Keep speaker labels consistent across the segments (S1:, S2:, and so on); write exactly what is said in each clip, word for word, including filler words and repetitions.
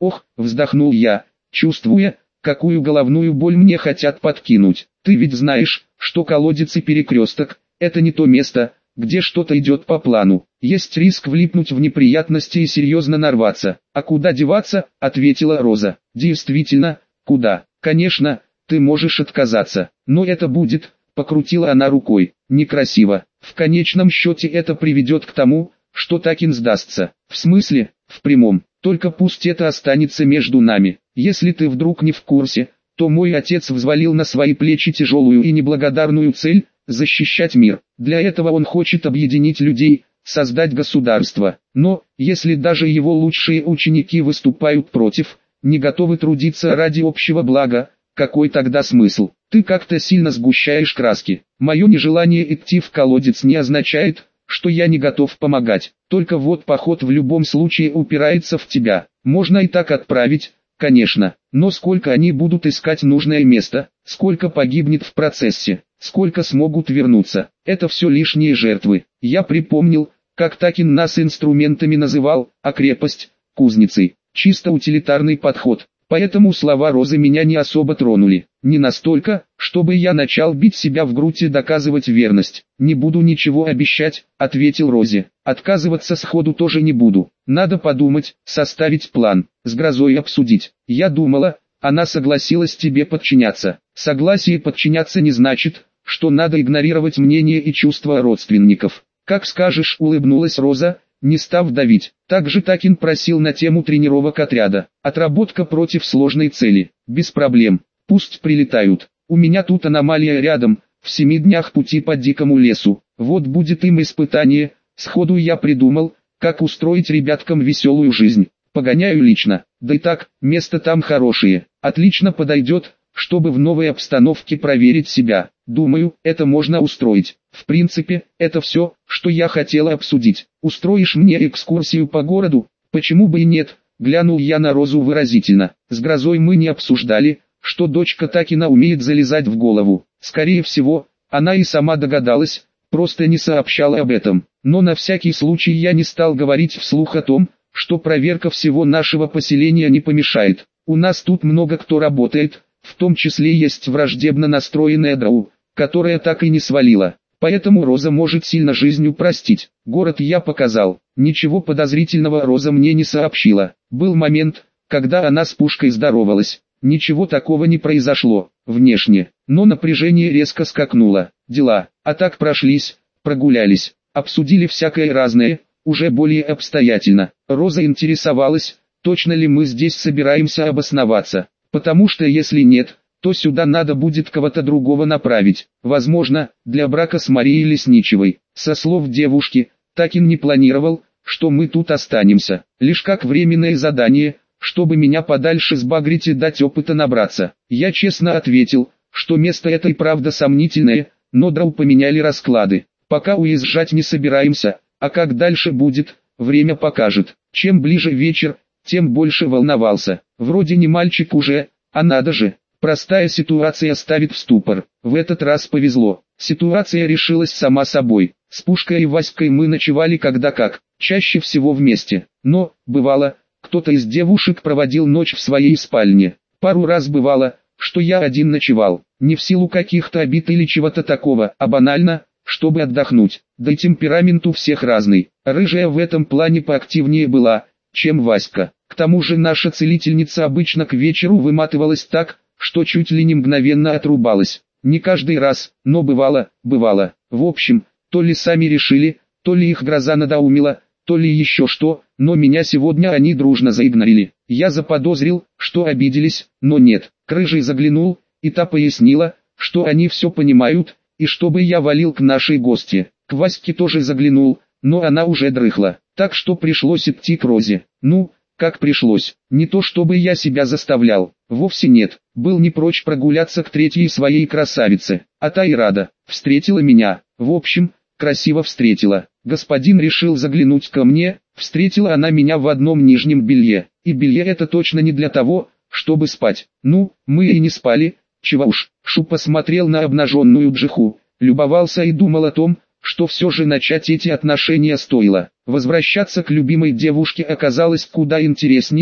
S1: Ох, вздохнул я, чувствуя, какую головную боль мне хотят подкинуть. Ты ведь знаешь, что колодец и перекресток – это не то место, где что-то идет по плану. Есть риск влипнуть в неприятности и серьезно нарваться. А куда деваться, ответила Роза. Действительно, куда? Конечно, ты можешь отказаться, но это будет, покрутила она рукой, некрасиво. В конечном счете это приведет к тому, что Такин сдастся. В смысле? В прямом. Только пусть это останется между нами. Если ты вдруг не в курсе, то мой отец взвалил на свои плечи тяжелую и неблагодарную цель – защищать мир. Для этого он хочет объединить людей, создать государство. Но, если даже его лучшие ученики выступают против, не готовы трудиться ради общего блага, какой тогда смысл? Ты как-то сильно сгущаешь краски. Мое нежелание идти в колодец не означает, что я не готов помогать. Только вот поход в любом случае упирается в тебя. Можно и так отправить, конечно, но сколько они будут искать нужное место, сколько погибнет в процессе, сколько смогут вернуться, это все лишние жертвы. Я припомнил, как Такин нас инструментами называл, а крепость – кузницей. Чисто утилитарный подход. Поэтому слова Розы меня не особо тронули. Не настолько, чтобы я начал бить себя в грудь и доказывать верность. «Не буду ничего обещать», — ответил Розе. «Отказываться сходу тоже не буду. Надо подумать, составить план, с Грозой обсудить. Я думала, она согласилась тебе подчиняться. Согласие подчиняться не значит, что надо игнорировать мнение и чувства родственников». «Как скажешь», — улыбнулась Роза, не став давить. Также Такин просил на тему тренировок отряда. Отработка против сложной цели. Без проблем. Пусть прилетают. У меня тут аномалия рядом, в семи днях пути по дикому лесу. Вот будет им испытание. Сходу я придумал, как устроить ребяткам веселую жизнь. Погоняю лично. Да и так, место там хорошее. Отлично подойдет, чтобы в новой обстановке проверить себя. Думаю, это можно устроить. В принципе, это все, что я хотела обсудить. Устроишь мне экскурсию по городу? Почему бы и нет? Глянул я на Розу выразительно. С Грозой мы не обсуждали, что дочка Такина умеет залезать в голову. Скорее всего, она и сама догадалась, просто не сообщала об этом. Но на всякий случай я не стал говорить вслух о том, что проверка всего нашего поселения не помешает. У нас тут много кто работает, в том числе есть враждебно настроенная Драу, которая так и не свалила. Поэтому Роза может сильно жизнь упростить. Город я показал. Ничего подозрительного Роза мне не сообщила. Был момент, когда она с Пушкой здоровалась. Ничего такого не произошло, внешне. Но напряжение резко скакнуло. Дела. А так прошлись, прогулялись, обсудили всякое разное, уже более обстоятельно. Роза интересовалась, точно ли мы здесь собираемся обосноваться. Потому что если нет, то сюда надо будет кого-то другого направить. Возможно, для брака с Марией Лесничевой. Со слов девушки, Такин не планировал, что мы тут останемся. Лишь как временное задание, чтобы меня подальше сбагрить и дать опыта набраться. Я честно ответил, что место это и правда сомнительное, но Драу поменяли расклады. Пока уезжать не собираемся, а как дальше будет, время покажет. Чем ближе вечер, тем больше волновался. Вроде не мальчик уже, а надо же. Простая ситуация ставит в ступор. В этот раз повезло. Ситуация решилась сама собой. С Пушкой и Васькой мы ночевали когда как, чаще всего вместе. Но, бывало, кто-то из девушек проводил ночь в своей спальне. Пару раз бывало, что я один ночевал. Не в силу каких-то обид или чего-то такого, а банально, чтобы отдохнуть. Да и темперамент у всех разный. Рыжая в этом плане поактивнее была, чем Васька. К тому же наша целительница обычно к вечеру выматывалась так, что чуть ли не мгновенно отрубалась. Не каждый раз, но бывало, бывало. В общем, то ли сами решили, то ли их Гроза надоумила, то ли еще что, но меня сегодня они дружно заигнорили. Я заподозрил, что обиделись, но нет. К Рыжей заглянул, и та пояснила, что они все понимают, и чтобы я валил к нашей гости. К Ваське тоже заглянул, но она уже дрыхла, так что пришлось идти к Розе. Ну, как пришлось, не то чтобы я себя заставлял, вовсе нет, был не прочь прогуляться к третьей своей красавице, а та и рада, встретила меня, в общем, красиво встретила. Господин решил заглянуть ко мне, встретила она меня в одном нижнем белье, и белье это точно не для того, чтобы спать. Ну, мы и не спали, чего уж. Шу посмотрел на обнаженную Джиху, любовался и думал о том, что все же начать эти отношения стоило. Возвращаться к любимой девушке оказалось куда интереснее,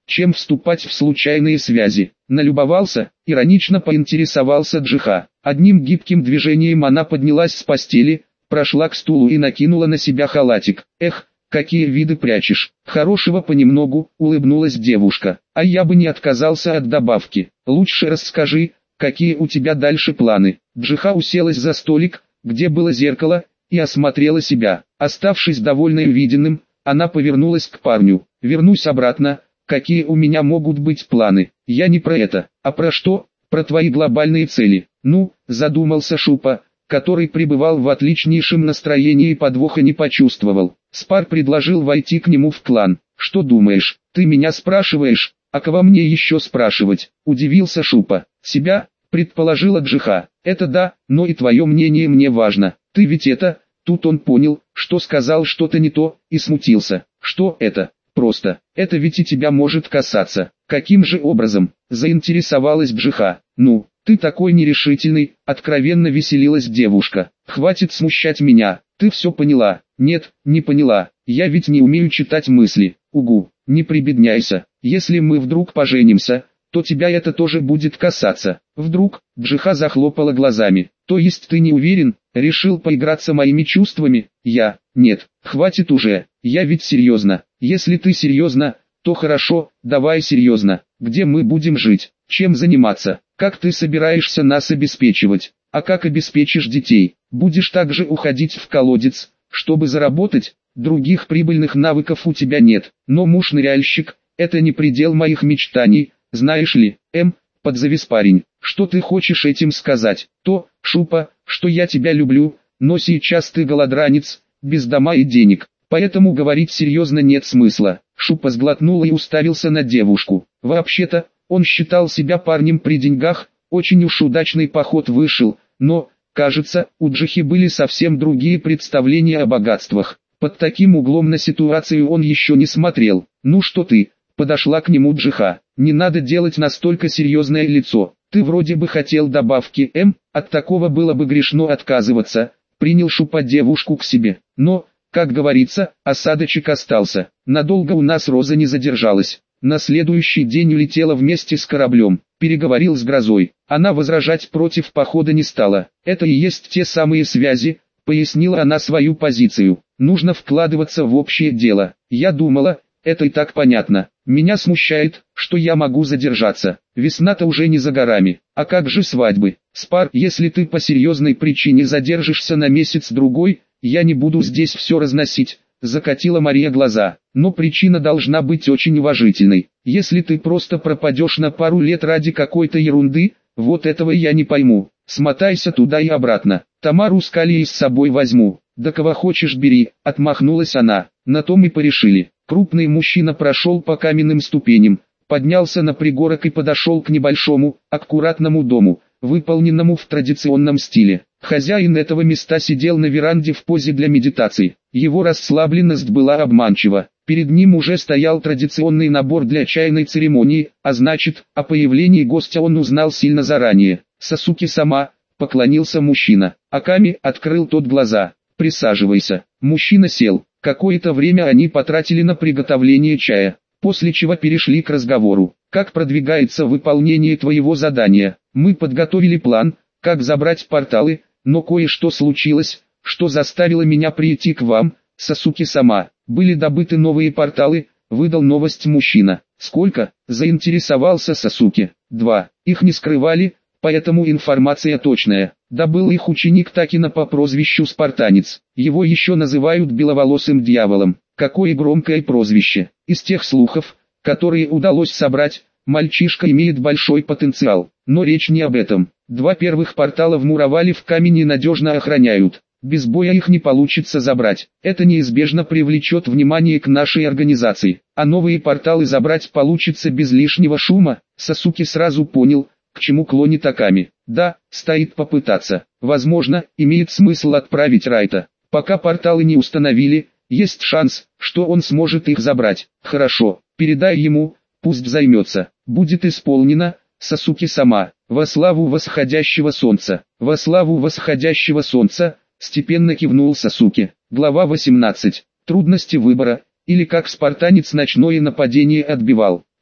S1: чем вступать в случайные связи. Налюбовался, иронично поинтересовался Джиха. Одним гибким движением она поднялась с постели, прошла к стулу и накинула на себя халатик. Эх, какие виды прячешь. Хорошего понемногу, улыбнулась девушка. А я бы не отказался от добавки. Лучше расскажи, какие у тебя дальше планы. Джиха уселась за столик, где было зеркало, и осмотрела себя. Оставшись довольной увиденным, она повернулась к парню. Вернусь обратно. Какие у меня могут быть планы? Я не про это, а про что? Про твои глобальные цели. Ну, задумался Шупа, который пребывал в отличнейшем настроении и подвоха не почувствовал. Спар предложил войти к нему в клан. Что думаешь, ты меня спрашиваешь, а кого мне еще спрашивать? Удивился Шупа. Себя, предположила Джиха. Это да, но и твое мнение мне важно. Ты ведь это... Тут он понял, что сказал что-то не то, и смутился. Что это? Просто, это ведь и тебя может касаться. Каким же образом? Заинтересовалась Джиха. Ну, ты такой нерешительный, откровенно веселилась девушка. Хватит смущать меня, ты все поняла. Нет, не поняла, я ведь не умею читать мысли. Угу, не прибедняйся, если мы вдруг поженимся, то тебя это тоже будет касаться. Вдруг, Джиха захлопала глазами. То есть ты не уверен, решил поиграться моими чувствами? Я, нет, хватит уже, я ведь серьезно. Если ты серьезно, то хорошо, давай серьезно. Где мы будем жить? Чем заниматься? Как ты собираешься нас обеспечивать? А как обеспечишь детей? Будешь также уходить в колодец, чтобы заработать? Других прибыльных навыков у тебя нет. Но муж-ныряльщик, это не предел моих мечтаний, знаешь ли, М, подзавис парень. Что ты хочешь этим сказать? То, Шупа, что я тебя люблю, но сейчас ты голодранец, без дома и денег. Поэтому говорить серьезно нет смысла. Шупа сглотнул и уставился на девушку. Вообще-то, он считал себя парнем при деньгах, очень уж удачный поход вышел, но, кажется, у Джихи были совсем другие представления о богатствах. Под таким углом на ситуацию он еще не смотрел. Ну что ты, подошла к нему Джиха. Не надо делать настолько серьезное лицо. Ты вроде бы хотел добавки, М, от такого было бы грешно отказываться. Принял Шупа девушку к себе. Но, как говорится, осадочек остался. Надолго у нас Роза не задержалась. На следующий день улетела вместе с кораблем. Переговорил с Грозой. Она возражать против похода не стала. Это и есть те самые связи, пояснила она свою позицию. Нужно вкладываться в общее дело. Я думала, это и так понятно. Меня смущает, что я могу задержаться. Весна-то уже не за горами. А как же свадьбы? Спар, если ты по серьезной причине задержишься на месяц-другой, я не буду здесь все разносить. Закатила Мария глаза. Но причина должна быть очень уважительной. Если ты просто пропадешь на пару лет ради какой-то ерунды, вот этого я не пойму. Смотайся туда и обратно. Тамару с Калией с собой возьму. Да кого хочешь бери, отмахнулась она. На том и порешили. Крупный мужчина прошел по каменным ступеням, поднялся на пригорок и подошел к небольшому, аккуратному дому, выполненному в традиционном стиле. Хозяин этого места сидел на веранде в позе для медитации. Его расслабленность была обманчива. Перед ним уже стоял традиционный набор для чайной церемонии, а значит, о появлении гостя он узнал сильно заранее. Сасуки-сама, поклонился мужчина. Аками открыл тот глаза. Присаживайся. Мужчина сел. Какое-то время они потратили на приготовление чая, после чего перешли к разговору. Как продвигается выполнение твоего задания? Мы подготовили план, как забрать порталы, но кое-что случилось, что заставило меня прийти к вам, Сасуки-сама. Были добыты новые порталы, выдал новость мужчина. Сколько? Заинтересовался Сасуки. Два. Их не скрывали, поэтому информация точная. Добыл их ученик Такина по прозвищу Спартанец. Его еще называют беловолосым дьяволом. Какое громкое прозвище. Из тех слухов, которые удалось собрать, мальчишка имеет большой потенциал. Но речь не об этом. Два первых портала вмуровали в камень и надежно охраняют. Без боя их не получится забрать. Это неизбежно привлечет внимание к нашей организации. А новые порталы забрать получится без лишнего шума. Сасуки сразу понял, к чему клонит Аками. Да, стоит попытаться. Возможно, имеет смысл отправить Райта. Пока порталы не установили, есть шанс, что он сможет их забрать. Хорошо, передай ему, пусть займется. Будет исполнено, Сасуки-сама. Во славу восходящего солнца. Во славу восходящего солнца, степенно кивнул Сасуки. Глава восемнадцать. Трудности выбора, или как спартанец ночное нападение отбивал.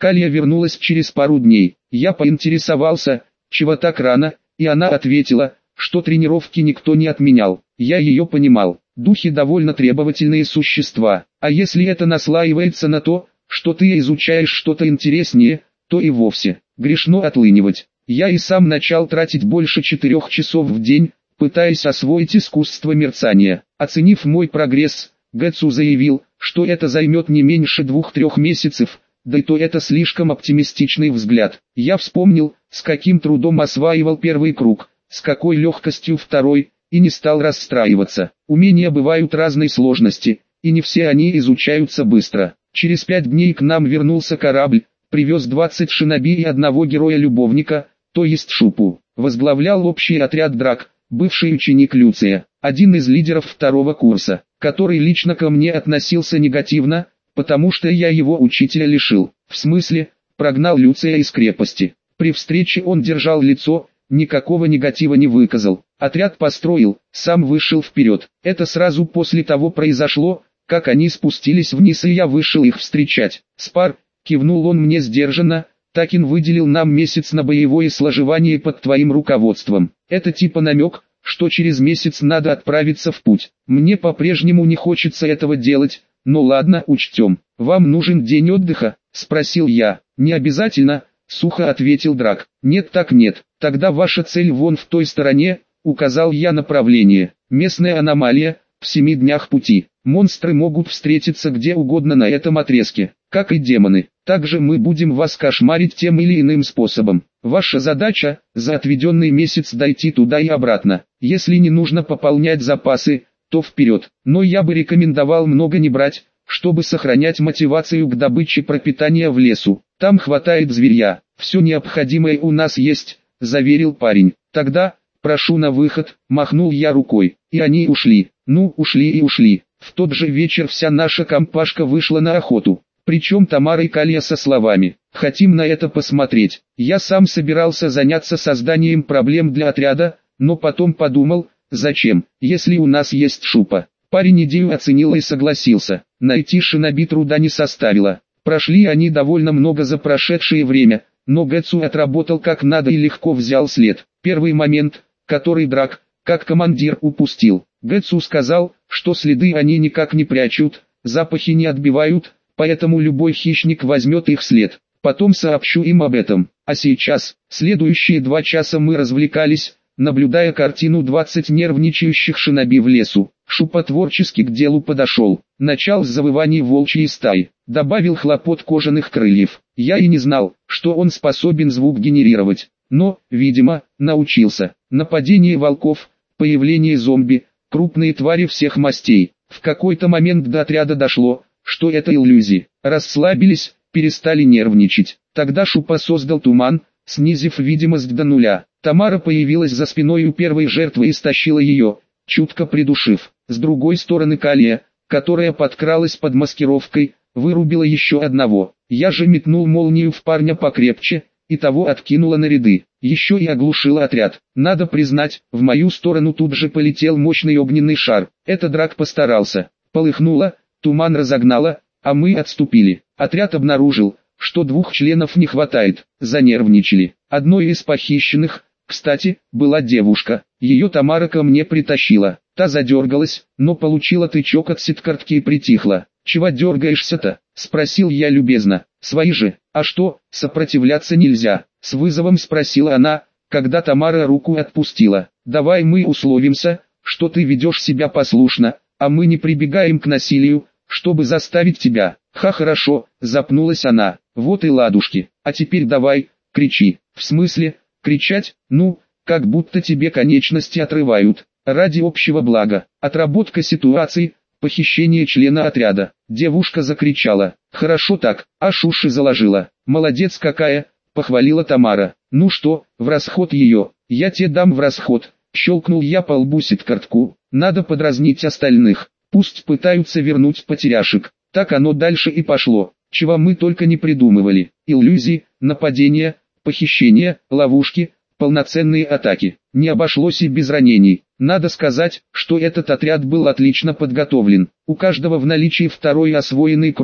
S1: Калия вернулась через пару дней. Я поинтересовался, чего так рано, и она ответила, что тренировки никто не отменял. Я ее понимал. Духи довольно требовательные существа, а если это наслаивается на то, что ты изучаешь что-то интереснее, то и вовсе грешно отлынивать. Я и сам начал тратить больше четырех часов в день, пытаясь освоить искусство мерцания. Оценив мой прогресс, Гэцу заявил, что это займет не меньше двух-трех месяцев, да и то это слишком оптимистичный взгляд. Я вспомнил, с каким трудом осваивал первый круг, с какой легкостью второй, и не стал расстраиваться. Умения бывают разной сложности, и не все они изучаются быстро. Через пять дней к нам вернулся корабль, привез двадцать шиноби и одного героя-любовника, то есть Шупу. Возглавлял общий отряд Драк, бывший ученик Люция, один из лидеров второго курса, который лично ко мне относился негативно, потому что я его учителя лишил. В смысле, прогнал Люция из крепости. При встрече он держал лицо, никакого негатива не выказал. Отряд построил, сам вышел вперед. Это сразу после того произошло, как они спустились вниз, и я вышел их встречать. Спар, кивнул он мне сдержанно, Такин выделил нам месяц на боевое сложевание под твоим руководством. Это типа намек, что через месяц надо отправиться в путь. Мне по-прежнему не хочется этого делать, но ладно, учтем. Вам нужен день отдыха? Спросил я. Не обязательно, сухо ответил Драк. Нет так нет, тогда ваша цель вон в той стороне, указал я направление. Местная аномалия, в семи днях пути. Монстры могут встретиться где угодно на этом отрезке, как и демоны. Также мы будем вас кошмарить тем или иным способом. Ваша задача – за отведенный месяц дойти туда и обратно. Если не нужно пополнять запасы, то вперед. Но я бы рекомендовал много не брать, чтобы сохранять мотивацию к добыче пропитания в лесу. Там хватает зверья. Все необходимое у нас есть, заверил парень. Тогда, прошу на выход, махнул я рукой. И они ушли. Ну, ушли и ушли. В тот же вечер вся наша компашка вышла на охоту. Причем Тамара и Калия со словами: «Хотим на это посмотреть». Я сам собирался заняться созданием проблем для отряда, но потом подумал, зачем, если у нас есть Шупа. Парень идею оценил и согласился. Найти шиноби труда не составило. Прошли они довольно много за прошедшее время, но Гэцу отработал как надо и легко взял след. Первый момент, который Драк, как командир, упустил. Гэцу сказал, что следы они никак не прячут, запахи не отбивают, поэтому любой хищник возьмет их след. Потом сообщу им об этом. А сейчас, следующие два часа мы развлекались, наблюдая картину двадцать нервничающих шиноби в лесу. Шупа творчески к делу подошел. Начал с завываний волчьей стаи. Добавил хлопот кожаных крыльев. Я и не знал, что он способен звук генерировать. Но, видимо, научился. Нападение волков, появление зомби, крупные твари всех мастей. В какой-то момент до отряда дошло, что это иллюзии. Расслабились, перестали нервничать. Тогда Шупа создал туман, снизив видимость до нуля. Тамара появилась за спиной у первой жертвы и стащила ее, чутко придушив. С другой стороны Калия, которая подкралась под маскировкой, вырубила еще одного. Я же метнул молнию в парня покрепче, и того откинула на ряды. Еще и оглушила отряд. Надо признать, в мою сторону тут же полетел мощный огненный шар. Это Драк постарался. Полыхнуло, туман разогнало, а мы отступили. Отряд обнаружил, что двух членов не хватает. Занервничали. Одной из похищенных, кстати, была девушка. Ее Тамара ко мне притащила. Та задергалась, но получила тычок от сеткартки и притихла. «Чего дергаешься-то?» – спросил я любезно. «Свои же, а что, сопротивляться нельзя?» – с вызовом спросила она, когда Тамара руку отпустила. «Давай мы условимся, что ты ведешь себя послушно, а мы не прибегаем к насилию, чтобы заставить тебя». «Ха, хорошо», – запнулась она. «Вот и ладушки, а теперь давай, кричи». «В смысле, кричать? Ну, как будто тебе конечности отрывают. Ради общего блага. Отработка ситуации, похищение члена отряда». Девушка закричала. «Хорошо так, аж уши заложила». «Молодец какая», — похвалила Тамара. «Ну что, в расход ее?» «Я те дам в расход», — щелкнул я по лбу сеткартку. «Надо подразнить остальных. Пусть пытаются вернуть потеряшек». Так оно дальше и пошло. Чего мы только не придумывали. Иллюзии, нападения, похищения, ловушки, полноценные атаки. Не обошлось и без ранений. Надо сказать, что этот отряд был отлично подготовлен. У каждого в наличии второй освоенный круг,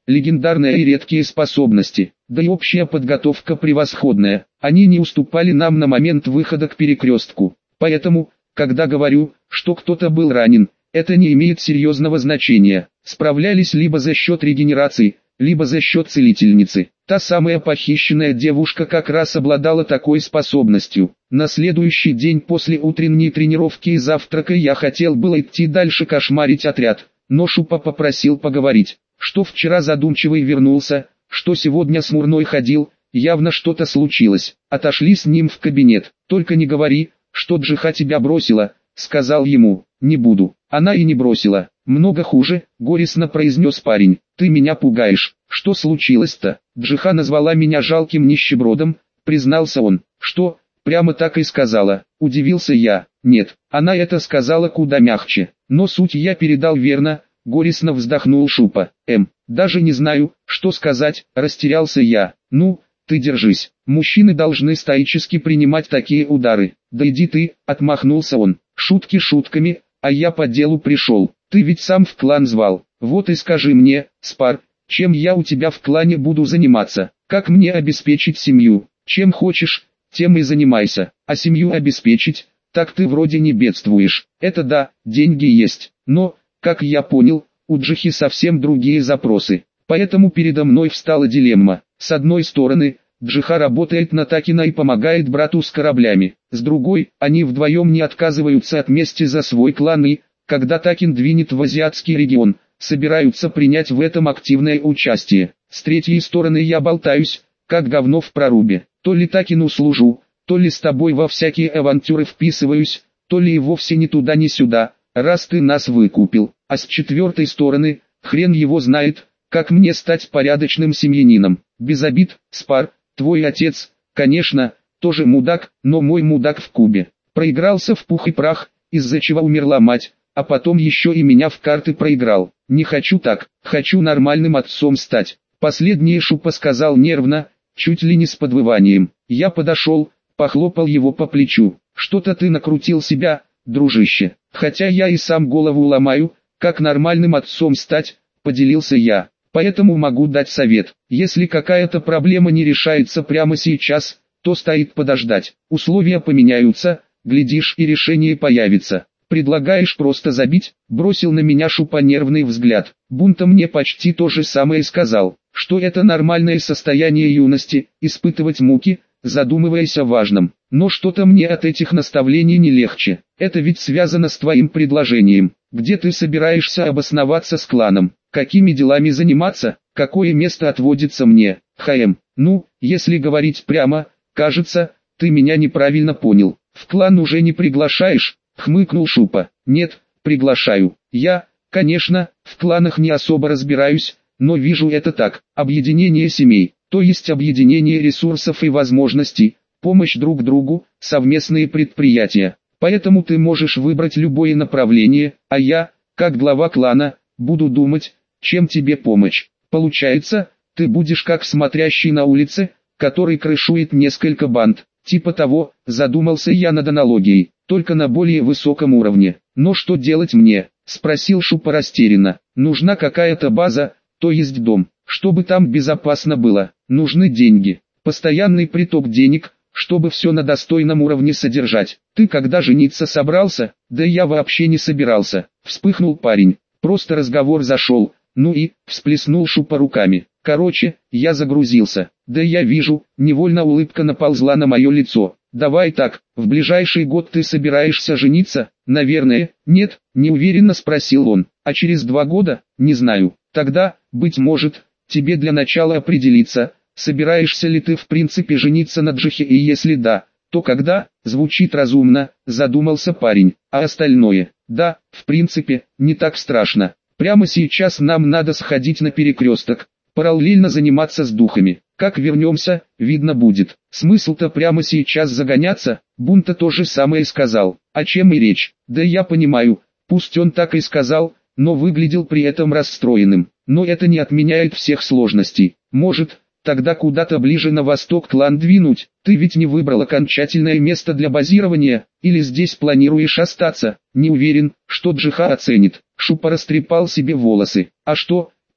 S1: легендарные и редкие способности, да и общая подготовка превосходная. Они не уступали нам на момент выхода к перекрестку. Поэтому, когда говорю, что кто-то был ранен, это не имеет серьезного значения. Справлялись либо за счет регенерации, либо за счет целительницы. Та самая похищенная девушка как раз обладала такой способностью. На следующий день после утренней тренировки и завтрака я хотел было идти дальше кошмарить отряд, но Шупа попросил поговорить, что вчера задумчивый вернулся, что сегодня смурной ходил, явно что-то случилось. Отошли с ним в кабинет. «Только не говори, что Джиха тебя бросила», — сказал ему. «Не буду». Она и не бросила. «Много хуже», — горестно произнес парень. «Ты меня пугаешь». «Что случилось-то?» «Джиха назвала меня жалким нищебродом», — признался он. «Что, прямо так и сказала?» — удивился я. «Нет, она это сказала куда мягче, но суть я передал верно», — горестно вздохнул Шупа. «Эм, даже не знаю, что сказать», — растерялся я. «Ну, ты держись. Мужчины должны стоически принимать такие удары». «Да иди ты», — отмахнулся он. «Шутки шутками, а я по делу пришел. Ты ведь сам в клан звал. Вот и скажи мне, Спар, чем я у тебя в клане буду заниматься? Как мне обеспечить семью? Чем хочешь, тем и занимайся. А семью обеспечить, так ты вроде не бедствуешь. Это да, деньги есть. Но, как я понял, у Джихи совсем другие запросы. Поэтому передо мной встала дилемма. С одной стороны, Джиха работает на Такина и помогает брату с кораблями. С другой, они вдвоем не отказываются от мести за свой клан и, когда Такин двинет в азиатский регион, собираются принять в этом активное участие. С третьей стороны я болтаюсь, как говно в прорубе. То ли Такину служу, то ли с тобой во всякие авантюры вписываюсь, то ли и вовсе ни туда ни сюда, раз ты нас выкупил. А с четвертой стороны, хрен его знает, как мне стать порядочным семьянином. Без обид, Спар, твой отец, конечно, тоже мудак, но мой мудак в Кубе. Проигрался в пух и прах, из-за чего умерла мать, а потом еще и меня в карты проиграл. Не хочу так, хочу нормальным отцом стать. Последнее Шупа сказал нервно, чуть ли не с подвыванием. Я подошел, похлопал его по плечу. Что-то ты накрутил себя, дружище. Хотя я и сам голову ломаю, как нормальным отцом стать, поделился я. Поэтому могу дать совет. Если какая-то проблема не решается прямо сейчас, то стоит подождать. Условия поменяются, глядишь и решение появится. Предлагаешь просто забить? Бросил на меня Шупа нервный взгляд. Бунта мне почти то же самое сказал, что это нормальное состояние юности, испытывать муки, задумываясь о важном. Но что-то мне от этих наставлений не легче. Это ведь связано с твоим предложением. Где ты собираешься обосноваться с кланом? Какими делами заниматься? Какое место отводится мне? Хаем, ну, если говорить прямо, кажется, ты меня неправильно понял. В клан уже не приглашаешь? Хмыкнул Шупа. Нет, приглашаю. Я, конечно, в кланах не особо разбираюсь, но вижу это так. Объединение семей, то есть объединение ресурсов и возможностей, помощь друг другу, совместные предприятия. Поэтому ты можешь выбрать любое направление, а я, как глава клана, буду думать, чем тебе помочь. Получается, ты будешь как смотрящий на улице, который крышует несколько банд. Типа того, задумался я над аналогией, только на более высоком уровне. Но что делать мне? Спросил Шупа растерянно. Нужна какая-то база, то есть дом, чтобы там безопасно было. Нужны деньги, постоянный приток денег, чтобы все на достойном уровне содержать. Ты когда жениться собрался? Да я вообще не собирался. Вспыхнул парень. Просто разговор зашел. Ну и, всплеснул Шупа руками. Короче, я загрузился. Да я вижу, невольно улыбка наползла на мое лицо. Давай так, в ближайший год ты собираешься жениться? Наверное, нет, неуверенно спросил он. А через два года? Не знаю. Тогда, быть может, тебе для начала определиться, собираешься ли ты в принципе жениться на Джихе, и если да, то когда? Звучит разумно, задумался парень. А остальное? Да, в принципе, не так страшно. Прямо сейчас нам надо сходить на перекресток, параллельно заниматься с духами. Как вернемся, видно будет. Смысл-то прямо сейчас загоняться? Бунта то же самое сказал. О чем и речь? Да я понимаю, пусть он так и сказал, но выглядел при этом расстроенным. Но это не отменяет всех сложностей. Может, тогда куда-то ближе на восток клан двинуть? Ты ведь не выбрал окончательное место для базирования, или здесь планируешь остаться? Не уверен, что Джиха оценит. Шупа растрепал себе волосы. А что,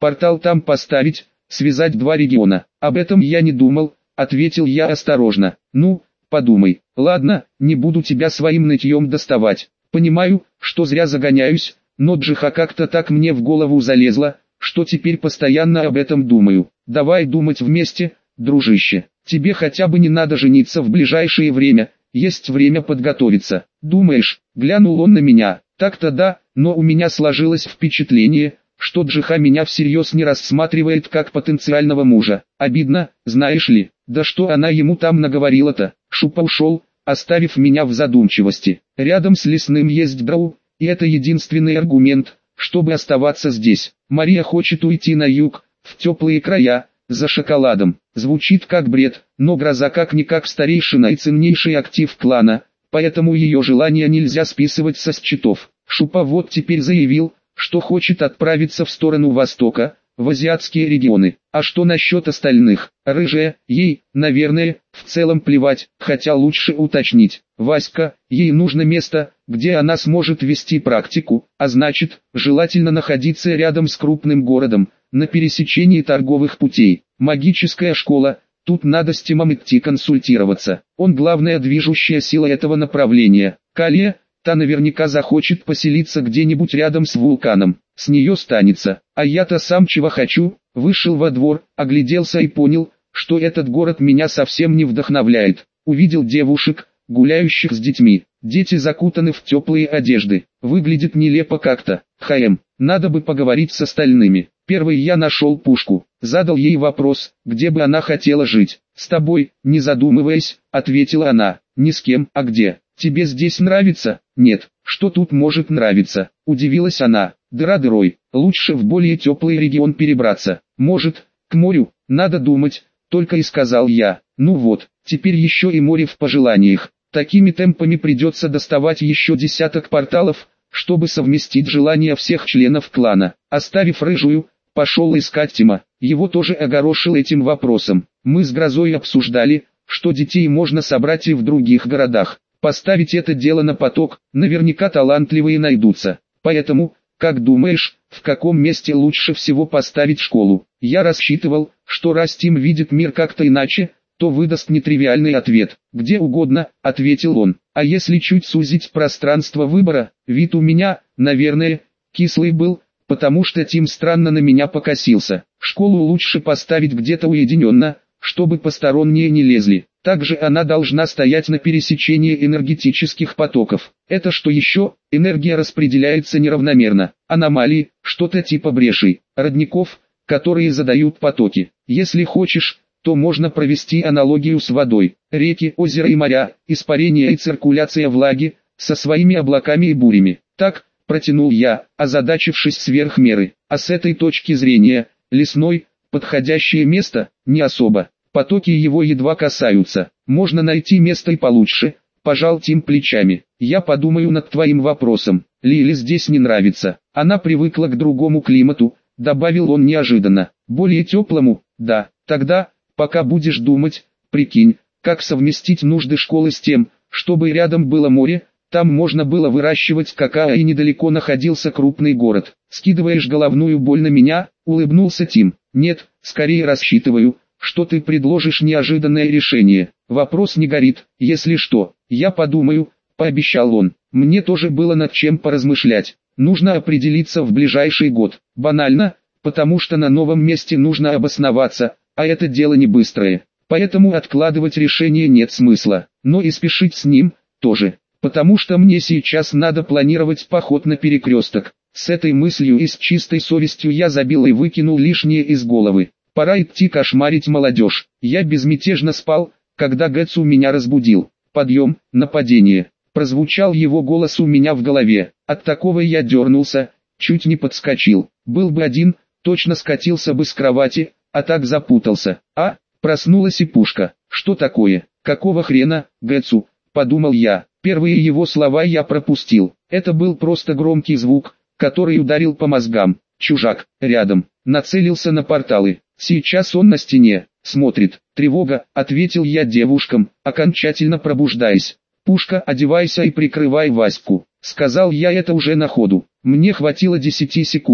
S1: Портал там поставить, связать два региона. Об этом я не думал, ответил я осторожно. Ну, подумай. Ладно, не буду тебя своим нытьем доставать. Понимаю, что зря загоняюсь, но Джиха как-то так мне в голову залезла, что теперь постоянно об этом думаю. Давай думать вместе, дружище. Тебе хотя бы не надо жениться в ближайшее время, есть время подготовиться. Думаешь, глянул он на меня. Так-то да, но у меня сложилось впечатление, что Джиха меня всерьез не рассматривает как потенциального мужа. Обидно, знаешь ли. Да что она ему там наговорила-то? Шупа ушел, оставив меня в задумчивости. Рядом с лесным есть драу, и это единственный аргумент, чтобы оставаться здесь. Мария хочет уйти на юг, в теплые края, за шоколадом. Звучит как бред, но Гроза как-никак старейшина и ценнейший актив клана, поэтому ее желания нельзя списывать со счетов. Шупа вот теперь заявил, что хочет отправиться в сторону востока, в азиатские регионы. А что насчет остальных? Рыжая, ей, наверное, в целом плевать, хотя лучше уточнить. Васька, ей нужно место, где она сможет вести практику, а значит, желательно находиться рядом с крупным городом, на пересечении торговых путей. Магическая школа, тут надо с Тимом идти консультироваться. Он главная движущая сила этого направления. Калия, та наверняка захочет поселиться где-нибудь рядом с вулканом. С нее станется. А я-то сам чего хочу. Вышел во двор, огляделся и понял, что этот город меня совсем не вдохновляет. Увидел девушек, гуляющих с детьми. Дети закутаны в теплые одежды. Выглядит нелепо как-то. Хаем, надо бы поговорить с остальными. Первый я нашел Пушку. Задал ей вопрос, где бы она хотела жить. «С тобой, не задумываясь», — ответила она. «Ни с кем, а где? Тебе здесь нравится?» «Нет, что тут может нравиться?» — удивилась она. «Дыра дырой, лучше в более теплый регион перебраться. Может, к морю, надо думать», — только и сказал я. Ну вот, теперь еще и море в пожеланиях. Такими темпами придется доставать еще десяток порталов, чтобы совместить желания всех членов клана. Оставив рыжую, пошел искать Тима. Его тоже огорошил этим вопросом. Мы с Грозой обсуждали, что детей можно собрать и в других городах. Поставить это дело на поток, наверняка талантливые найдутся. Поэтому, как думаешь, в каком месте лучше всего поставить школу? Я рассчитывал, что раз Тим видит мир как-то иначе, то выдаст нетривиальный ответ. «Где угодно», — ответил он. «А если чуть сузить пространство выбора, вид у меня, наверное, кислый был, потому что Тим странно на меня покосился. Школу лучше поставить где-то уединенно, чтобы посторонние не лезли. Также она должна стоять на пересечении энергетических потоков. Это что еще? Энергия распределяется неравномерно. Аномалии, что-то типа брешей, родников, которые задают потоки. Если хочешь, то можно провести аналогию с водой. Реки, озера и моря, испарение и циркуляция влаги, со своими облаками и бурями. Так, протянул я, озадачившись сверх меры. А с этой точки зрения, лесной, подходящее место, не особо. Потоки его едва касаются. Можно найти место и получше. Пожал Тим плечами. Я подумаю над твоим вопросом. Лиле здесь не нравится. Она привыкла к другому климату, добавил он неожиданно. Более теплому, да. Тогда, пока будешь думать, прикинь, как совместить нужды школы с тем, чтобы рядом было море, там можно было выращивать какао и недалеко находился крупный город. Скидываешь головную боль на меня, улыбнулся Тим. Нет, скорее рассчитываю, что ты предложишь неожиданное решение. Вопрос не горит, если что, я подумаю, пообещал он. Мне тоже было над чем поразмышлять. Нужно определиться в ближайший год. Банально, потому что на новом месте нужно обосноваться, а это дело не быстрое. Поэтому откладывать решение нет смысла, но и спешить с ним тоже, потому что мне сейчас надо планировать поход на перекресток. С этой мыслью и с чистой совестью я забил и выкинул лишнее из головы. Пора идти кошмарить молодежь. Я безмятежно спал, когда Гэцу меня разбудил. «Подъем, нападение!» Прозвучал его голос у меня в голове. От такого я дернулся, чуть не подскочил. Был бы один, точно скатился бы с кровати, а так запутался. А, проснулась и Пушка. Что такое? Какого хрена, Гэцу? Подумал я. Первые его слова я пропустил. Это был просто громкий звук, который ударил по мозгам. Чужак, рядом, нацелился на порталы. Сейчас он на стене, смотрит. Тревога, ответил я девушкам, окончательно пробуждаясь. Пушка, одевайся и прикрывай Ваську. Сказал я это уже на ходу. Мне хватило десяти секунд,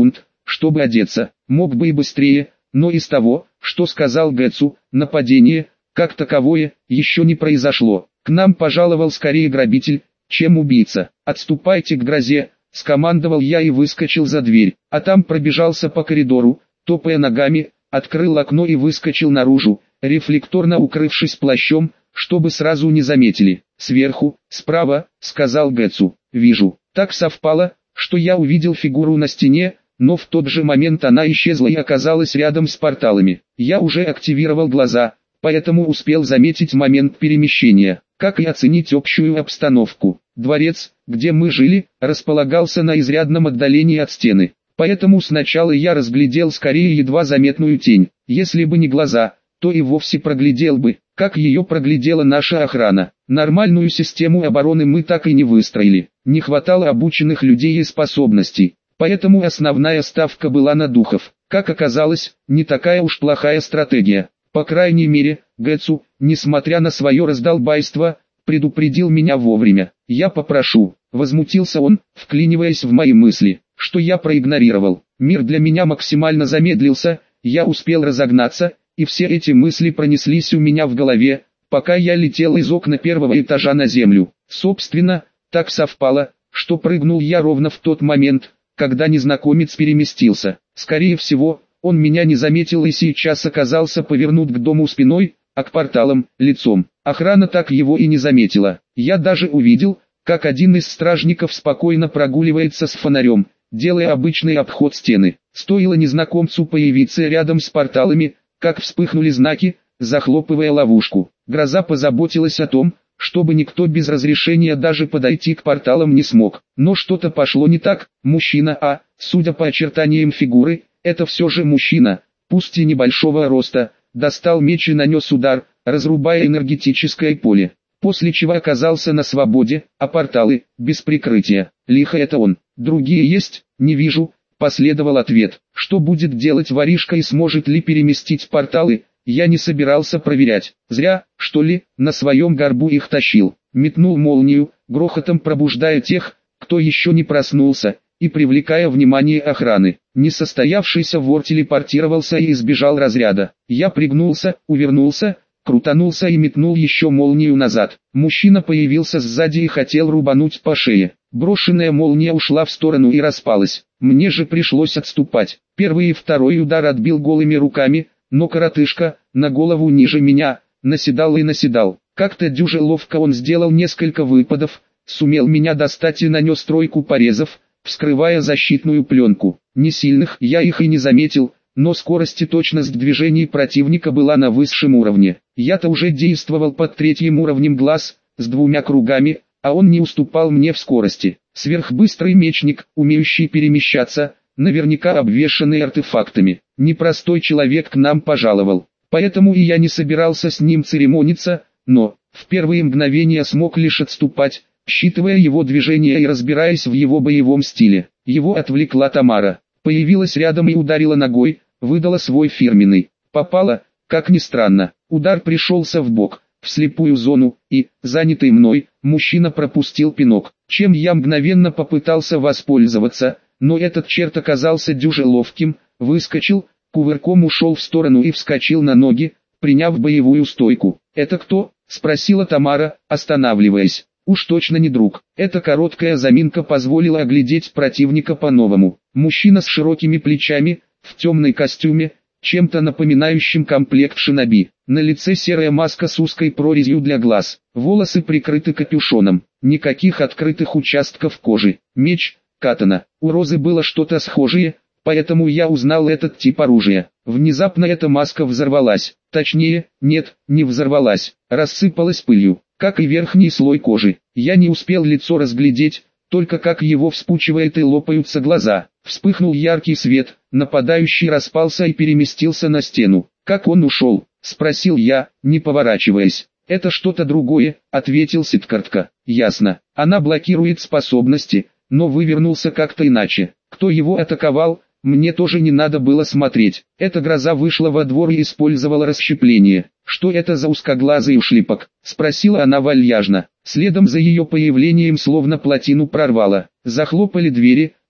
S1: чтобы одеться. Мог бы и быстрее, но из того, что сказал Гэцу, нападение, как таковое, еще не произошло. К нам пожаловал скорее грабитель, чем убийца. «Отступайте к грозе», — скомандовал я и выскочил за дверь, а там пробежался по коридору, топая ногами, открыл окно и выскочил наружу, рефлекторно укрывшись плащом, чтобы сразу не заметили. «Сверху, справа», — сказал Гэцу. «Вижу». Так совпало, что я увидел фигуру на стене, но в тот же момент она исчезла и оказалась рядом с порталами. Я уже активировал глаза, поэтому успел заметить момент перемещения, как и оценить общую обстановку. Дворец, где мы жили, располагался на изрядном отдалении от стены, поэтому сначала я разглядел скорее едва заметную тень. Если бы не глаза, то и вовсе проглядел бы, как ее проглядела наша охрана. Нормальную систему обороны мы так и не выстроили, не хватало обученных людей и способностей, поэтому основная ставка была на духов. Как оказалось, не такая уж плохая стратегия. По крайней мере, Гэцу, несмотря на свое раздолбайство, предупредил меня вовремя. «Я попрошу», — возмутился он, вклиниваясь в мои мысли, что я проигнорировал. Мир для меня максимально замедлился, я успел разогнаться, и все эти мысли пронеслись у меня в голове, пока я летел из окна первого этажа на землю. Собственно, так совпало, что прыгнул я ровно в тот момент, когда незнакомец переместился. Скорее всего, он меня не заметил и сейчас оказался повернут к дому спиной, а к порталам – лицом. Охрана так его и не заметила. Я даже увидел, как один из стражников спокойно прогуливается с фонарем, делая обычный обход стены. Стоило незнакомцу появиться рядом с порталами, как вспыхнули знаки, захлопывая ловушку. Гроза позаботилась о том, чтобы никто без разрешения даже подойти к порталам не смог. Но что-то пошло не так. Мужчина, а, судя по очертаниям фигуры, это все же мужчина, пусть и небольшого роста, достал меч и нанес удар, разрубая энергетическое поле, после чего оказался на свободе, а порталы, без прикрытия. Лихо это он. Другие есть, не вижу, последовал ответ. Что будет делать воришка и сможет ли переместить порталы, я не собирался проверять. Зря, что ли, на своем горбу их тащил. Метнул молнию, грохотом пробуждая тех, кто еще не проснулся, и привлекая внимание охраны. Несостоявшийся вор телепортировался и избежал разряда. Я пригнулся, увернулся, крутанулся и метнул еще молнию назад. Мужчина появился сзади и хотел рубануть по шее. Брошенная молния ушла в сторону и распалась. Мне же пришлось отступать. Первый и второй удар отбил голыми руками, но коротышка, на голову ниже меня, наседал и наседал. Как-то дюже ловко он сделал несколько выпадов, сумел меня достать и нанес тройку порезов, вскрывая защитную пленку. Не сильных я их и не заметил, но скорость и точность движений противника была на высшем уровне. Я-то уже действовал под третьим уровнем глаз, с двумя кругами, а он не уступал мне в скорости. Сверхбыстрый мечник, умеющий перемещаться, наверняка обвешанный артефактами. Непростой человек к нам пожаловал, поэтому и я не собирался с ним церемониться, но, в первые мгновения смог лишь отступать, считывая его движения и разбираясь в его боевом стиле. Его отвлекла Тамара, появилась рядом и ударила ногой, выдала свой фирменный. Попала, как ни странно, удар пришелся в бок, в слепую зону, и, занятый мной, мужчина пропустил пинок, чем я мгновенно попытался воспользоваться, но этот черт оказался дюже ловким, выскочил, кувырком ушел в сторону и вскочил на ноги, приняв боевую стойку. «Это кто?» – спросила Тамара, останавливаясь. Уж точно не друг. Эта короткая заминка позволила оглядеть противника по-новому. Мужчина с широкими плечами, в темной костюме, чем-то напоминающим комплект шиноби. На лице серая маска с узкой прорезью для глаз. Волосы прикрыты капюшоном. Никаких открытых участков кожи. Меч, катана. У Розы было что-то схожее, поэтому я узнал этот тип оружия. Внезапно эта маска взорвалась. Точнее, нет, не взорвалась. Рассыпалась пылью, как и верхний слой кожи. Я не успел лицо разглядеть, только как его вспучивает и лопаются глаза. Вспыхнул яркий свет, нападающий распался и переместился на стену. «Как он ушел?» – спросил я, не поворачиваясь. «Это что-то другое», – ответил Сидкартка. «Ясно. Она блокирует способности, но вывернулся как-то иначе. Кто его атаковал, мне тоже не надо было смотреть. Эта гроза вышла во двор и использовала расщепление. Что это за узкоглазый ушлепок?» – спросила она вальяжно. Следом за ее появлением словно плотину прорвало. Захлопали двери,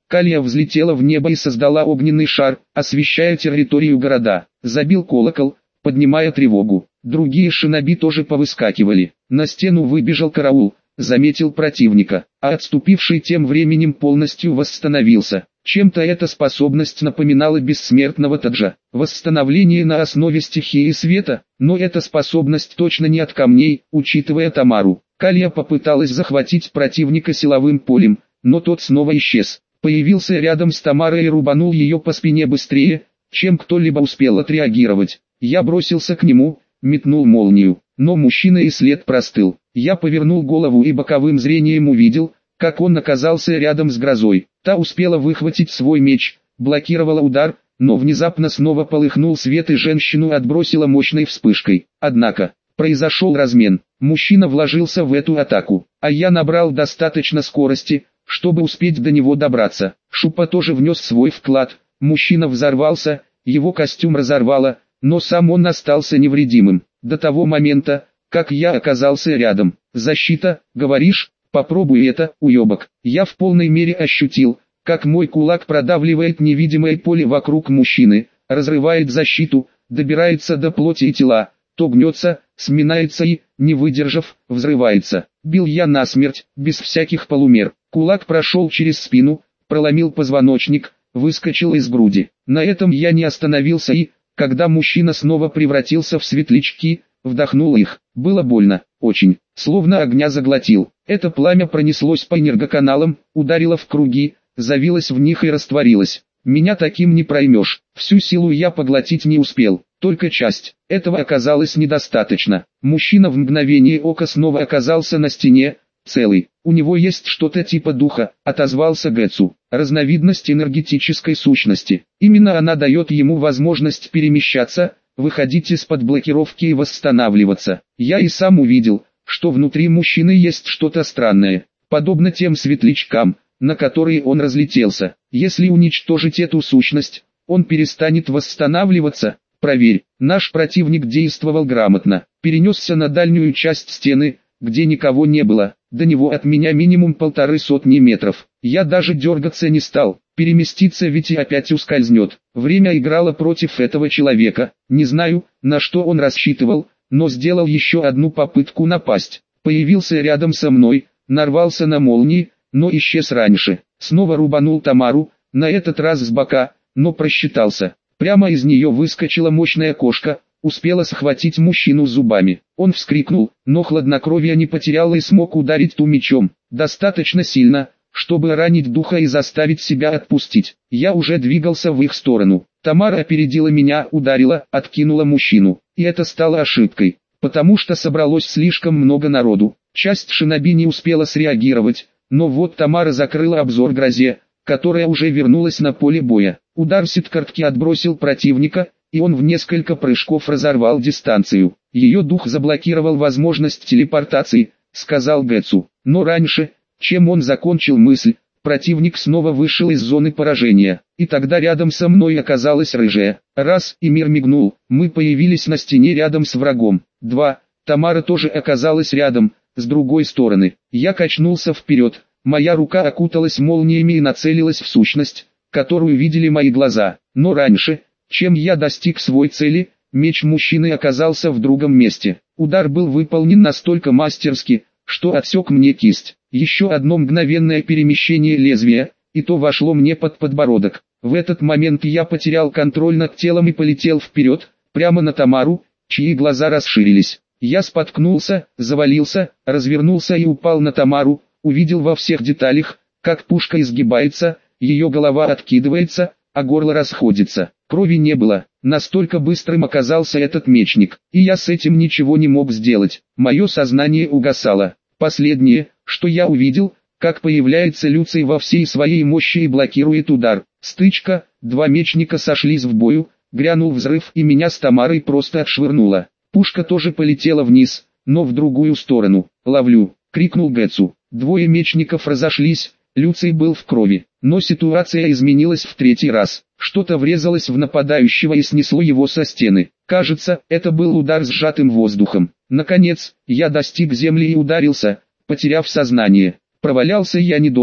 S1: Калия взлетела в небо и создала огненный шар, освещая территорию города. Забил колокол, поднимая тревогу. Другие шиноби тоже повыскакивали. На стену выбежал караул, заметил противника, а отступивший тем временем полностью восстановился. Чем-то эта способность напоминала бессмертного таджа. Восстановление на основе стихии света, но эта способность точно не от камней, учитывая Тамару. Калия попыталась захватить противника силовым полем, но тот снова исчез. Появился рядом с Тамарой и рубанул ее по спине быстрее, чем кто-либо успел отреагировать. Я бросился к нему, метнул молнию, но мужчина и след простыл. Я повернул голову и боковым зрением увидел, как он оказался рядом с грозой. Та успела выхватить свой меч, блокировала удар, но внезапно снова полыхнул свет и женщину отбросила мощной вспышкой. Однако, произошел размен. Мужчина вложился в эту атаку, а я набрал достаточно скорости, чтобы успеть до него добраться. Шупа тоже внес свой вклад. Мужчина взорвался, его костюм разорвало, но сам он остался невредимым. До того момента, как я оказался рядом. «Защита, говоришь? Попробуй это, уебок». Я в полной мере ощутил, как мой кулак продавливает невидимое поле вокруг мужчины, разрывает защиту, добирается до плоти и тела, то гнется, сминается и, не выдержав, взрывается. Бил я насмерть, без всяких полумер. Кулак прошел через спину, проломил позвоночник, выскочил из груди. На этом я не остановился и, когда мужчина снова превратился в светлячки, вдохнул их. Было больно, очень, словно огня заглотил. Это пламя пронеслось по энергоканалам, ударило в круги, завилось в них и растворилось. Меня таким не проймешь. Всю силу я поглотить не успел, только часть. Этого оказалось недостаточно. Мужчина в мгновение ока снова оказался на стене, целый. У него есть что-то типа духа, отозвался Гэцу. Разновидность энергетической сущности. Именно она дает ему возможность перемещаться, выходить из-под блокировки и восстанавливаться. Я и сам увидел, что внутри мужчины есть что-то странное, подобно тем светлячкам, на которые он разлетелся. Если уничтожить эту сущность, он перестанет восстанавливаться. Проверь, наш противник действовал грамотно, перенесся на дальнюю часть стены, где никого не было, до него от меня минимум полторы сотни метров. Я даже дергаться не стал, переместиться ведь и опять ускользнет. Время играло против этого человека, не знаю, на что он рассчитывал, но сделал еще одну попытку напасть. Появился рядом со мной, нарвался на молнии, но исчез раньше. Снова рубанул Тамару, на этот раз с бока, но просчитался. Прямо из нее выскочила мощная кошка, успела схватить мужчину зубами. Он вскрикнул, но хладнокровие не потерял и смог ударить ту мечом. Достаточно сильно, чтобы ранить духа и заставить себя отпустить. Я уже двигался в их сторону. Тамара опередила меня, ударила, откинула мужчину. И это стало ошибкой, потому что собралось слишком много народу. Часть шиноби не успела среагировать, но вот Тамара закрыла обзор грозе, которая уже вернулась на поле боя. Удар сеткартки отбросил противника, и он в несколько прыжков разорвал дистанцию. Ее дух заблокировал возможность телепортации, сказал Гэцу. Но раньше, чем он закончил мысль, противник снова вышел из зоны поражения. И тогда рядом со мной оказалась рыжая. Раз, и мир мигнул, мы появились на стене рядом с врагом. Два, Тамара тоже оказалась рядом, с другой стороны. Я качнулся вперед, моя рука окуталась молниями и нацелилась в сущность, которую видели мои глаза. Но раньше, чем я достиг своей цели, меч мужчины оказался в другом месте. Удар был выполнен настолько мастерски, что отсек мне кисть. Еще одно мгновенное перемещение лезвия, и то вошло мне под подбородок. В этот момент я потерял контроль над телом и полетел вперед, прямо на Тамару, чьи глаза расширились. Я споткнулся, завалился, развернулся и упал на Тамару, увидел во всех деталях, как пушка изгибается, ее голова откидывается, а горло расходится. Крови не было, настолько быстрым оказался этот мечник, и я с этим ничего не мог сделать. Мое сознание угасало. Последнее, что я увидел, как появляется Люций во всей своей мощи и блокирует удар. Стычка, два мечника сошлись в бою, грянул взрыв и меня с Тамарой просто отшвырнуло. Пушка тоже полетела вниз, но в другую сторону. «Ловлю!» — крикнул Гэцу. Двое мечников разошлись, Люций был в крови, но ситуация изменилась в третий раз. Что-то врезалось в нападающего и снесло его со стены. Кажется, это был удар сжатым воздухом. Наконец, я достиг земли и ударился, потеряв сознание. Провалялся я недолго.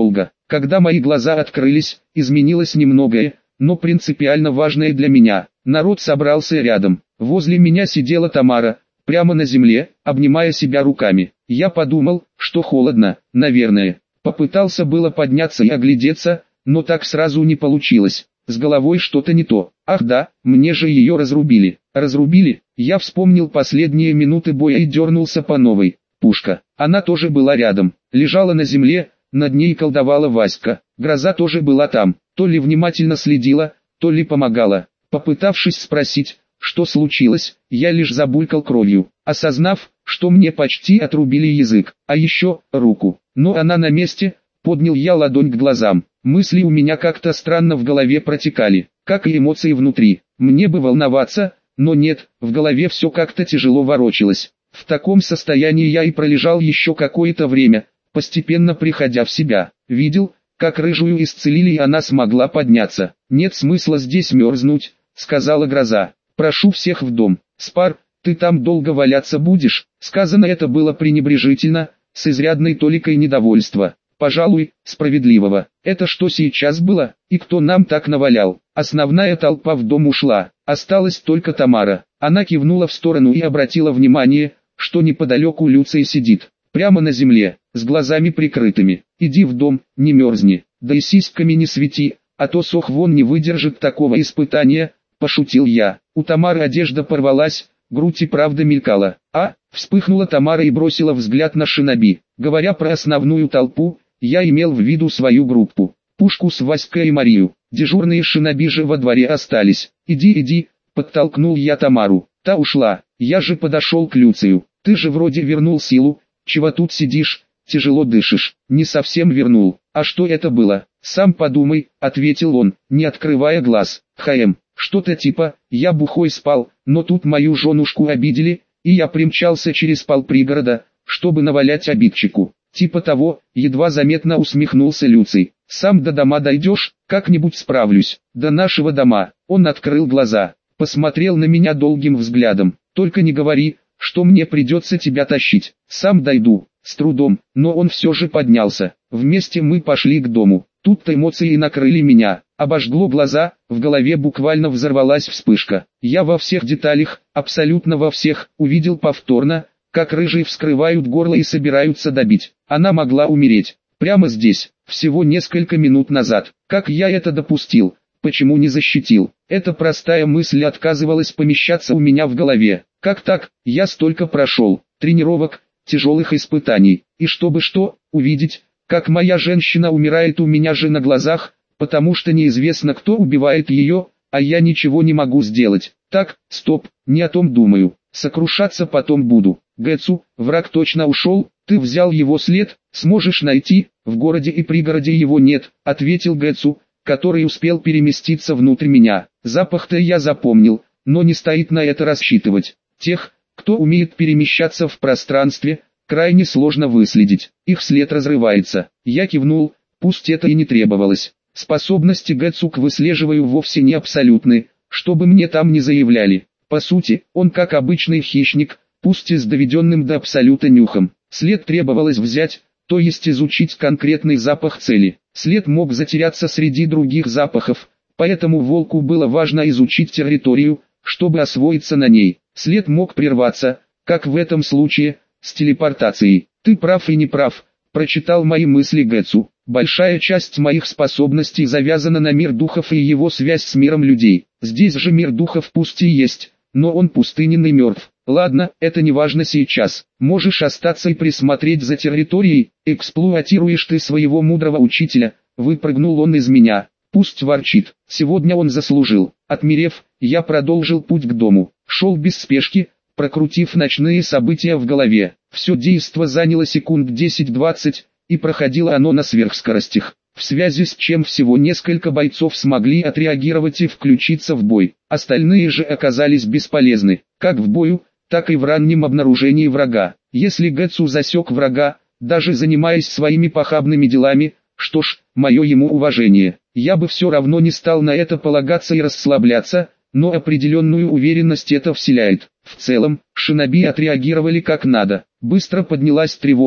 S1: Когда мои глаза открылись, изменилось немногое, но принципиально важное для меня. Народ собрался рядом. Возле меня сидела Тамара, прямо на земле, обнимая себя руками. Я подумал, что холодно, наверное. Попытался было подняться и оглядеться, но так сразу не получилось. С головой что-то не то. Ах да, мне же ее разрубили. Разрубили? Я вспомнил последние минуты боя и дернулся по новой. Пушка. Она тоже была рядом. Лежала на земле, над ней колдовала Васька. Гроза тоже была там. То ли внимательно следила, то ли помогала. Попытавшись спросить, что случилось, я лишь забулькал кровью, осознав, что мне почти отрубили язык, а еще руку. Но она на месте, поднял я ладонь к глазам. Мысли у меня как-то странно в голове протекали, как и эмоции внутри. Мне бы волноваться, но нет, в голове все как-то тяжело ворочалось. В таком состоянии я и пролежал еще какое-то время, постепенно приходя в себя. Видел, как рыжую исцелили и она смогла подняться. «Нет смысла здесь мерзнуть», — сказала Гроза. «Прошу всех в дом. Спар, ты там долго валяться будешь?» Сказано это было пренебрежительно, с изрядной толикой недовольства. Пожалуй, справедливого. Это что сейчас было? И кто нам так навалял? Основная толпа в дом ушла. Осталась только Тамара. Она кивнула в сторону и обратила внимание, что неподалеку Люций сидит. Прямо на земле, с глазами прикрытыми. «Иди в дом, не мерзни, да и сиськами не свети, а то сох вон не выдержит такого испытания», — пошутил я. У Тамары одежда порвалась, грудь и правда мелькала. «А?» — вспыхнула Тамара и бросила взгляд на шиноби. Говоря про основную толпу, я имел в виду свою группу. Пушку с Васькой и Марию. Дежурные шиноби же во дворе остались. «Иди, иди», — подтолкнул я Тамару. Та ушла. Я же подошел к Люцию. «Ты же вроде вернул силу. Чего тут сидишь, тяжело дышишь?» «Не совсем вернул. А что это было?» «Сам подумай», — ответил он, не открывая глаз. «Хм, что-то типа, я бухой спал, но тут мою женушку обидели, и я примчался через полпригорода, чтобы навалять обидчику». «Типа того», — едва заметно усмехнулся Люций. «Сам до дома дойдешь, как-нибудь справлюсь». «До нашего дома». Он открыл глаза, посмотрел на меня долгим взглядом. «Только не говори, что мне придется тебя тащить. Сам дойду». С трудом, но он все же поднялся. Вместе мы пошли к дому. Тут-то эмоции накрыли меня. Обожгло глаза, в голове буквально взорвалась вспышка. Я во всех деталях, абсолютно во всех, увидел повторно, как рыжие вскрывают горло и собираются добить. Она могла умереть. Прямо здесь, всего несколько минут назад. Как я это допустил? Почему не защитил? Эта простая мысль отказывалась помещаться у меня в голове. Как так? Я столько прошел. Тренировок, тяжелых испытаний. И чтобы что, увидеть, как моя женщина умирает у меня же на глазах, потому что неизвестно кто убивает ее, а я ничего не могу сделать. Так, стоп, не о том думаю. Сокрушаться потом буду. Гэцу, враг точно ушел, ты взял его след, сможешь найти, в городе и пригороде его нет, ответил Гэцу, который успел переместиться внутрь меня. Запах-то я запомнил, но не стоит на это рассчитывать. Тех, кто умеет перемещаться в пространстве, крайне сложно выследить. Их след разрывается. Я кивнул, пусть это и не требовалось. Способности Гэцу к выслеживанию вовсе не абсолютны, чтобы мне там не заявляли. По сути, он как обычный хищник, пусть и с доведенным до абсолюта нюхом. След требовалось взять, то есть изучить конкретный запах цели. След мог затеряться среди других запахов, поэтому волку было важно изучить территорию, чтобы освоиться на ней. След мог прерваться, как в этом случае, с телепортацией. «Ты прав и не прав», — прочитал мои мысли Гэцу. «Большая часть моих способностей завязана на мир духов и его связь с миром людей. Здесь же мир духов пусть и есть, но он пустынен и мертв. Ладно, это не важно сейчас. Можешь остаться и присмотреть за территорией, эксплуатируешь ты своего мудрого учителя», — выпрыгнул он из меня. «Пусть ворчит, сегодня он заслужил». Отмерев, я продолжил путь к дому. Шел без спешки, прокрутив ночные события в голове. Все действо заняло секунд десять-двадцать, и проходило оно на сверхскоростях, в связи с чем всего несколько бойцов смогли отреагировать и включиться в бой. Остальные же оказались бесполезны, как в бою, так и в раннем обнаружении врага. Если Гэцу засек врага, даже занимаясь своими похабными делами, что ж, мое ему уважение. Я бы все равно не стал на это полагаться и расслабляться, но определенную уверенность это вселяет. В целом, шиноби отреагировали как надо. Быстро поднялась тревога,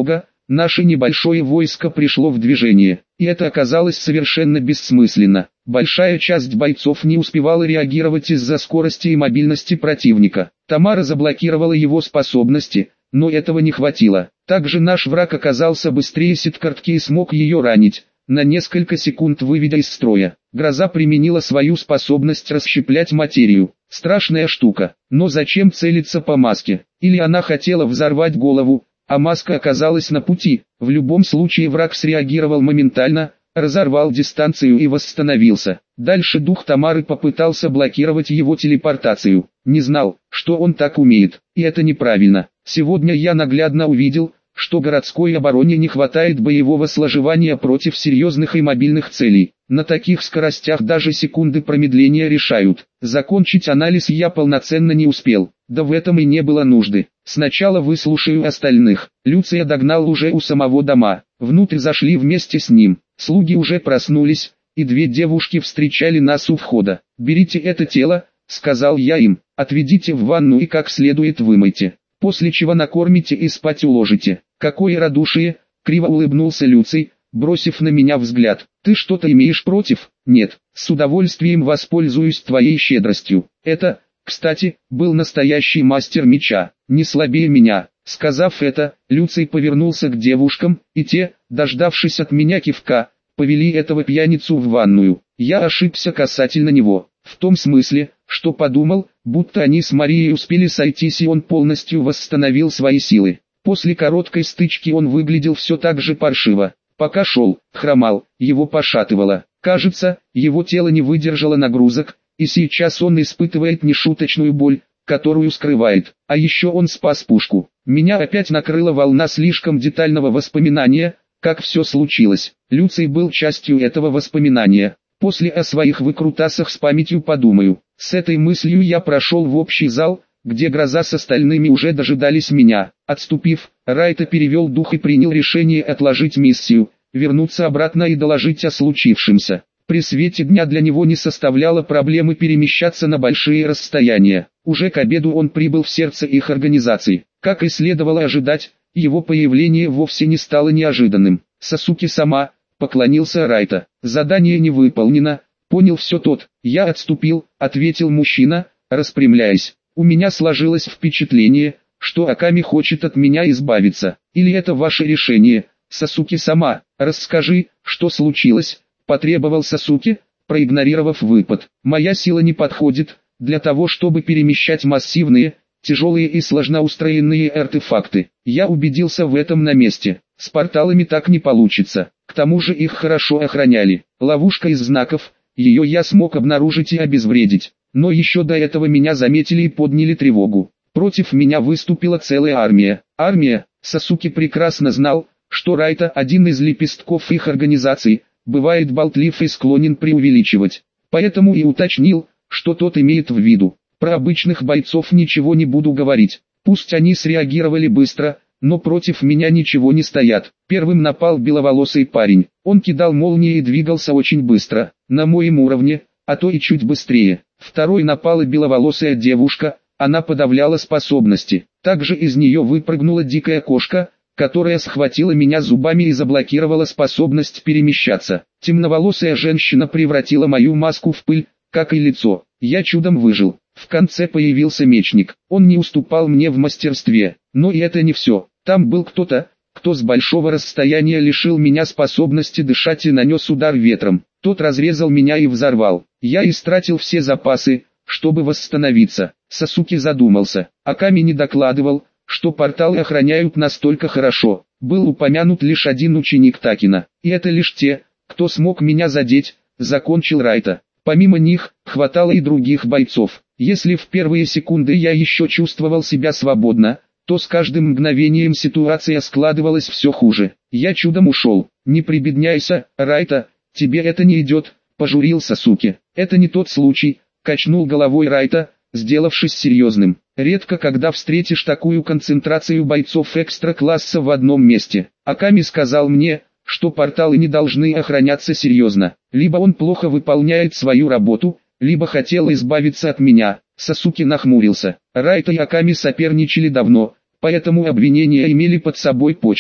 S1: Наше небольшое войско пришло в движение, и это оказалось совершенно бессмысленно. Большая часть бойцов не успевала реагировать из-за скорости и мобильности противника. Тамара заблокировала его способности, но этого не хватило. Также наш враг оказался быстрее Сидкартки и смог ее ранить, на несколько секунд выведя из строя. Гроза применила свою способность расщеплять материю. Страшная штука. Но зачем целиться по маске? Или она хотела взорвать голову, а маска оказалась на пути? В любом случае враг среагировал моментально, разорвал дистанцию и восстановился. Дальше дух Тамары попытался блокировать его телепортацию. Не знал, что он так умеет, и это неправильно. Сегодня я наглядно увидел, что городской обороне не хватает боевого сложевания против серьезных и мобильных целей. На таких скоростях даже секунды промедления решают. Закончить анализ я полноценно не успел, да в этом и не было нужды. Сначала выслушаю остальных. Люция догнал уже у самого дома. Внутрь зашли вместе с ним. Слуги уже проснулись, и две девушки встречали нас у входа. «Берите это тело», — сказал я им, — «отведите в ванну и как следует вымойте. После чего накормите и спать уложите». «Какое радушие!» — криво улыбнулся Люций, бросив на меня взгляд. «Ты что-то имеешь против?» «Нет, с удовольствием воспользуюсь твоей щедростью. Это, кстати, был настоящий мастер меча, не слабее меня». Сказав это, Люций повернулся к девушкам, и те, дождавшись от меня кивка, повели этого пьяницу в ванную. Я ошибся касательно него, в том смысле, что подумал, будто они с Марией успели сойтись и он полностью восстановил свои силы. После короткой стычки он выглядел все так же паршиво. Пока шел, хромал, его пошатывало. Кажется, его тело не выдержало нагрузок, и сейчас он испытывает нешуточную боль, которую скрывает. А еще он спас пушку. Меня опять накрыла волна слишком детального воспоминания, как все случилось. Люций был частью этого воспоминания. После о своих выкрутасах с памятью подумаю. С этой мыслью я прошел в общий зал, где Гроза с остальными уже дожидались меня. Отступив, Райта перевел дух и принял решение отложить миссию, вернуться обратно и доложить о случившемся. При свете дня для него не составляло проблемы перемещаться на большие расстояния. Уже к обеду он прибыл в сердце их организации. Как и следовало ожидать, его появление вовсе не стало неожиданным. «Сасуки-сама», — поклонился Райта. «Задание не выполнено». «Понял все тот». «Я отступил», — ответил мужчина, распрямляясь. «У меня сложилось впечатление, что Аками хочет от меня избавиться. Или это ваше решение?» «Сасуки-сама, расскажи, что случилось?» — потребовал Сасуки, проигнорировав выпад. «Моя сила не подходит для того, чтобы перемещать массивные, тяжелые и сложноустроенные артефакты. Я убедился в этом на месте. С порталами так не получится. К тому же их хорошо охраняли. Ловушка из знаков, ее я смог обнаружить и обезвредить. Но еще до этого меня заметили и подняли тревогу. Против меня выступила целая армия. Армия, Сасуки прекрасно знал, что Райта, один из лепестков их организации, бывает болтлив и склонен преувеличивать. Поэтому и уточнил, что тот имеет в виду. Про обычных бойцов ничего не буду говорить. Пусть они среагировали быстро, но против меня ничего не стоят. Первым напал беловолосый парень. Он кидал молнии и двигался очень быстро, на моем уровне, а то и чуть быстрее. Второй напала беловолосая девушка, она подавляла способности. Также из нее выпрыгнула дикая кошка, которая схватила меня зубами и заблокировала способность перемещаться. Темноволосая женщина превратила мою маску в пыль, как и лицо. Я чудом выжил. В конце появился мечник. Он не уступал мне в мастерстве. Но и это не все. Там был кто-то, кто с большого расстояния лишил меня способности дышать и нанес удар ветром. Тот разрезал меня и взорвал. Я истратил все запасы, чтобы восстановиться. Сасуки задумался. Аками не докладывал, что порталы охраняют настолько хорошо. Был упомянут лишь один ученик Такина. И это лишь те, кто смог меня задеть, закончил Райта. Помимо них, хватало и других бойцов. Если в первые секунды я еще чувствовал себя свободно, то с каждым мгновением ситуация складывалась все хуже. Я чудом ушел. «Не прибедняйся, Райта, тебе это не идет», — пожурил Сасуки. «Это не тот случай», — качнул головой Райта, сделавшись серьезным. «Редко когда встретишь такую концентрацию бойцов экстра-класса в одном месте. Аками сказал мне, что порталы не должны охраняться серьезно. Либо он плохо выполняет свою работу, либо хотел избавиться от меня». Сасуки нахмурился. Райта и Аками соперничали давно, поэтому обвинения имели под собой почву.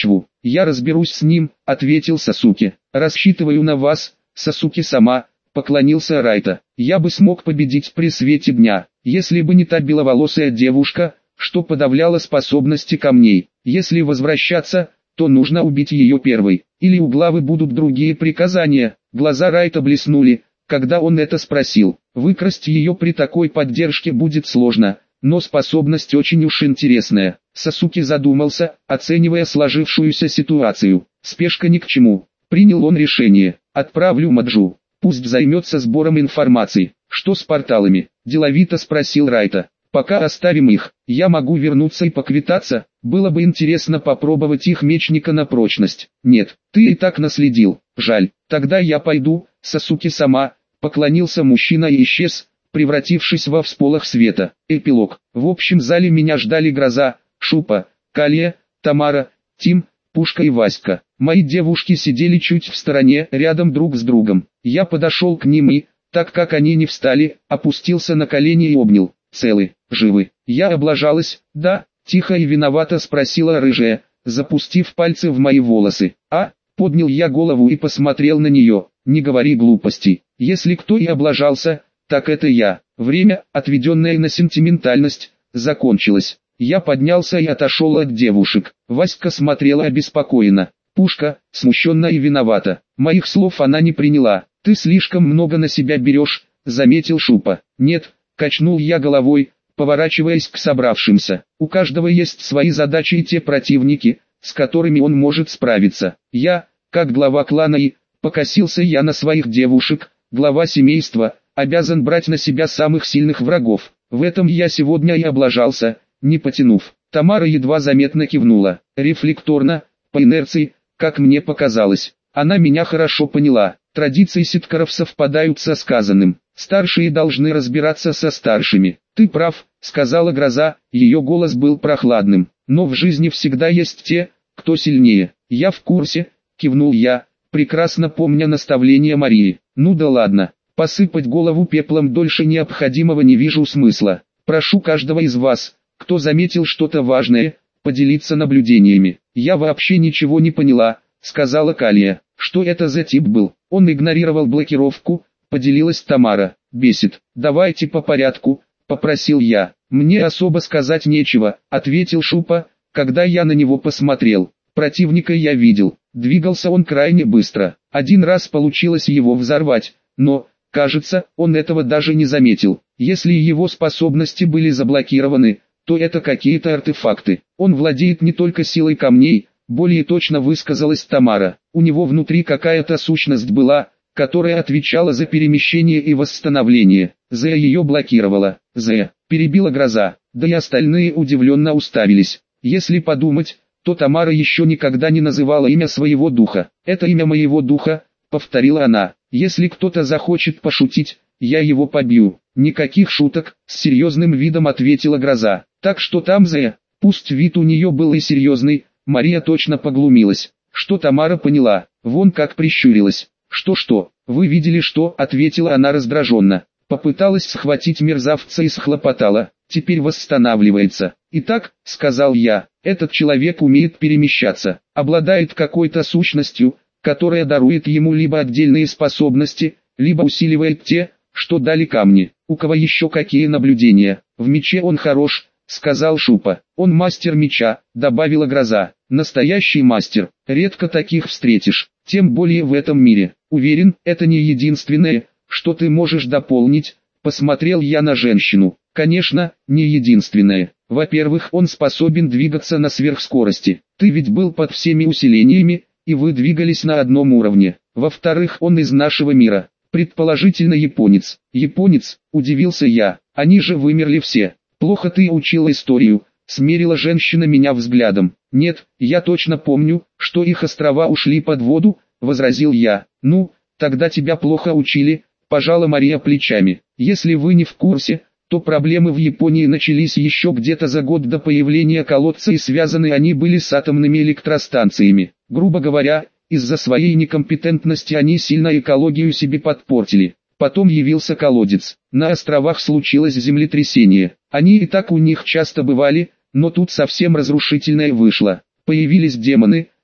S1: Я разберусь с ним, ответил Сасуке. Рассчитываю на вас, Сасуке-сама, поклонился Райта. Я бы смог победить при свете дня, если бы не та беловолосая девушка, что подавляла способности камней. Если возвращаться, то нужно убить ее первой, или у главы будут другие приказания. Глаза Райта блеснули, когда он это спросил. Выкрасть ее при такой поддержке будет сложно, но способность очень уж интересная. Сасуке задумался, оценивая сложившуюся ситуацию. Спешка ни к чему. Принял он решение. Отправлю Маджу. Пусть займется сбором информации. Что с порталами? Деловито спросил Райта. Пока оставим их, я могу вернуться и поквитаться. Было бы интересно попробовать их мечника на прочность. Нет, ты и так наследил. Жаль. Тогда я пойду. Сасуке-сама. Поклонился мужчина и исчез, превратившись во всполох света. Эпилог. В общем зале меня ждали Гроза, Шупа, Калия, Тамара, Тим, Пушка и Васька. Мои девушки сидели чуть в стороне, рядом друг с другом. Я подошел к ним и, так как они не встали, опустился на колени и обнял. Целы, живы. Я облажалась, да? Тихо и виновато спросила рыжая, запустив пальцы в мои волосы. А? Поднял я голову и посмотрел на нее. Не говори глупостей. Если кто и облажался, так это я. Время, отведенное на сентиментальность, закончилось. Я поднялся и отошел от девушек. Васька смотрела обеспокоенно. Пушка, смущенно и виновата. Моих слов она не приняла. Ты слишком много на себя берешь, заметил Шупа. Нет, качнул я головой, поворачиваясь к собравшимся. У каждого есть свои задачи и те противники, с которыми он может справиться. Я, как глава клана и, покосился я на своих девушек, глава семейства, обязан брать на себя самых сильных врагов. В этом я сегодня и облажался, не потянув. Тамара едва заметно кивнула, рефлекторно, по инерции, как мне показалось. Она меня хорошо поняла. Традиции ситкаров совпадают со сказанным. Старшие должны разбираться со старшими. Ты прав, сказала Гроза, ее голос был прохладным. Но в жизни всегда есть те, кто сильнее. Я в курсе, кивнул я, прекрасно помня наставление Марии. Ну да ладно, посыпать голову пеплом дольше необходимого не вижу смысла. Прошу каждого из вас, кто заметил что-то важное, поделиться наблюдениями. Я вообще ничего не поняла, сказала Калия. Что это за тип был? Он игнорировал блокировку, поделилась Тамара. Бесит. Давайте по порядку, попросил я. Мне особо сказать нечего, ответил Шупа, когда я на него посмотрел. Противника я видел. Двигался он крайне быстро. Один раз получилось его взорвать, но, кажется, он этого даже не заметил. Если его способности были заблокированы, то это какие-то артефакты. Он владеет не только силой камней, более точно высказалась Тамара. У него внутри какая-то сущность была, которая отвечала за перемещение и восстановление. Зэ ее блокировала. Зэ, перебила Гроза, да и остальные удивленно уставились. Если подумать, то Тамара еще никогда не называла имя своего духа. Это имя моего духа, повторила она. Если кто-то захочет пошутить, я его побью. Никаких шуток, с серьезным видом ответила Гроза. Так что там Зэ, пусть вид у нее был и серьезный, Мария точно поглумилась. Что Тамара поняла, вон как прищурилась. «Что-что, вы видели что?» — ответила она раздраженно. Попыталась схватить мерзавца и схлопотала, теперь восстанавливается. «Итак», — сказал я, — «этот человек умеет перемещаться, обладает какой-то сущностью, которая дарует ему либо отдельные способности, либо усиливает те, что дали камни. У кого еще какие наблюдения? В мече он хорош», — сказал Шупа. «Он мастер меча», — добавила Гроза. «Настоящий мастер, редко таких встретишь, тем более в этом мире. Уверен, это не единственное, что ты можешь дополнить», — посмотрел я на женщину. «Конечно, не единственное. Во-первых, он способен двигаться на сверхскорости. Ты ведь был под всеми усилениями, и вы двигались на одном уровне. Во-вторых, он из нашего мира, предположительно японец». «Японец?» — удивился я. «Они же вымерли все. Плохо ты учил историю», — смерила женщина меня взглядом. «Нет, я точно помню, что их острова ушли под воду», — возразил я. «Ну, тогда тебя плохо учили», — пожала Мария плечами. «Если вы не в курсе, то проблемы в Японии начались еще где-то за год до появления колодца, и связаны они были с атомными электростанциями. Грубо говоря, из-за своей некомпетентности они сильно экологию себе подпортили. Потом явился колодец. На островах случилось землетрясение. Они и так у них часто бывали, но тут совсем разрушительное вышло. Появились демоны,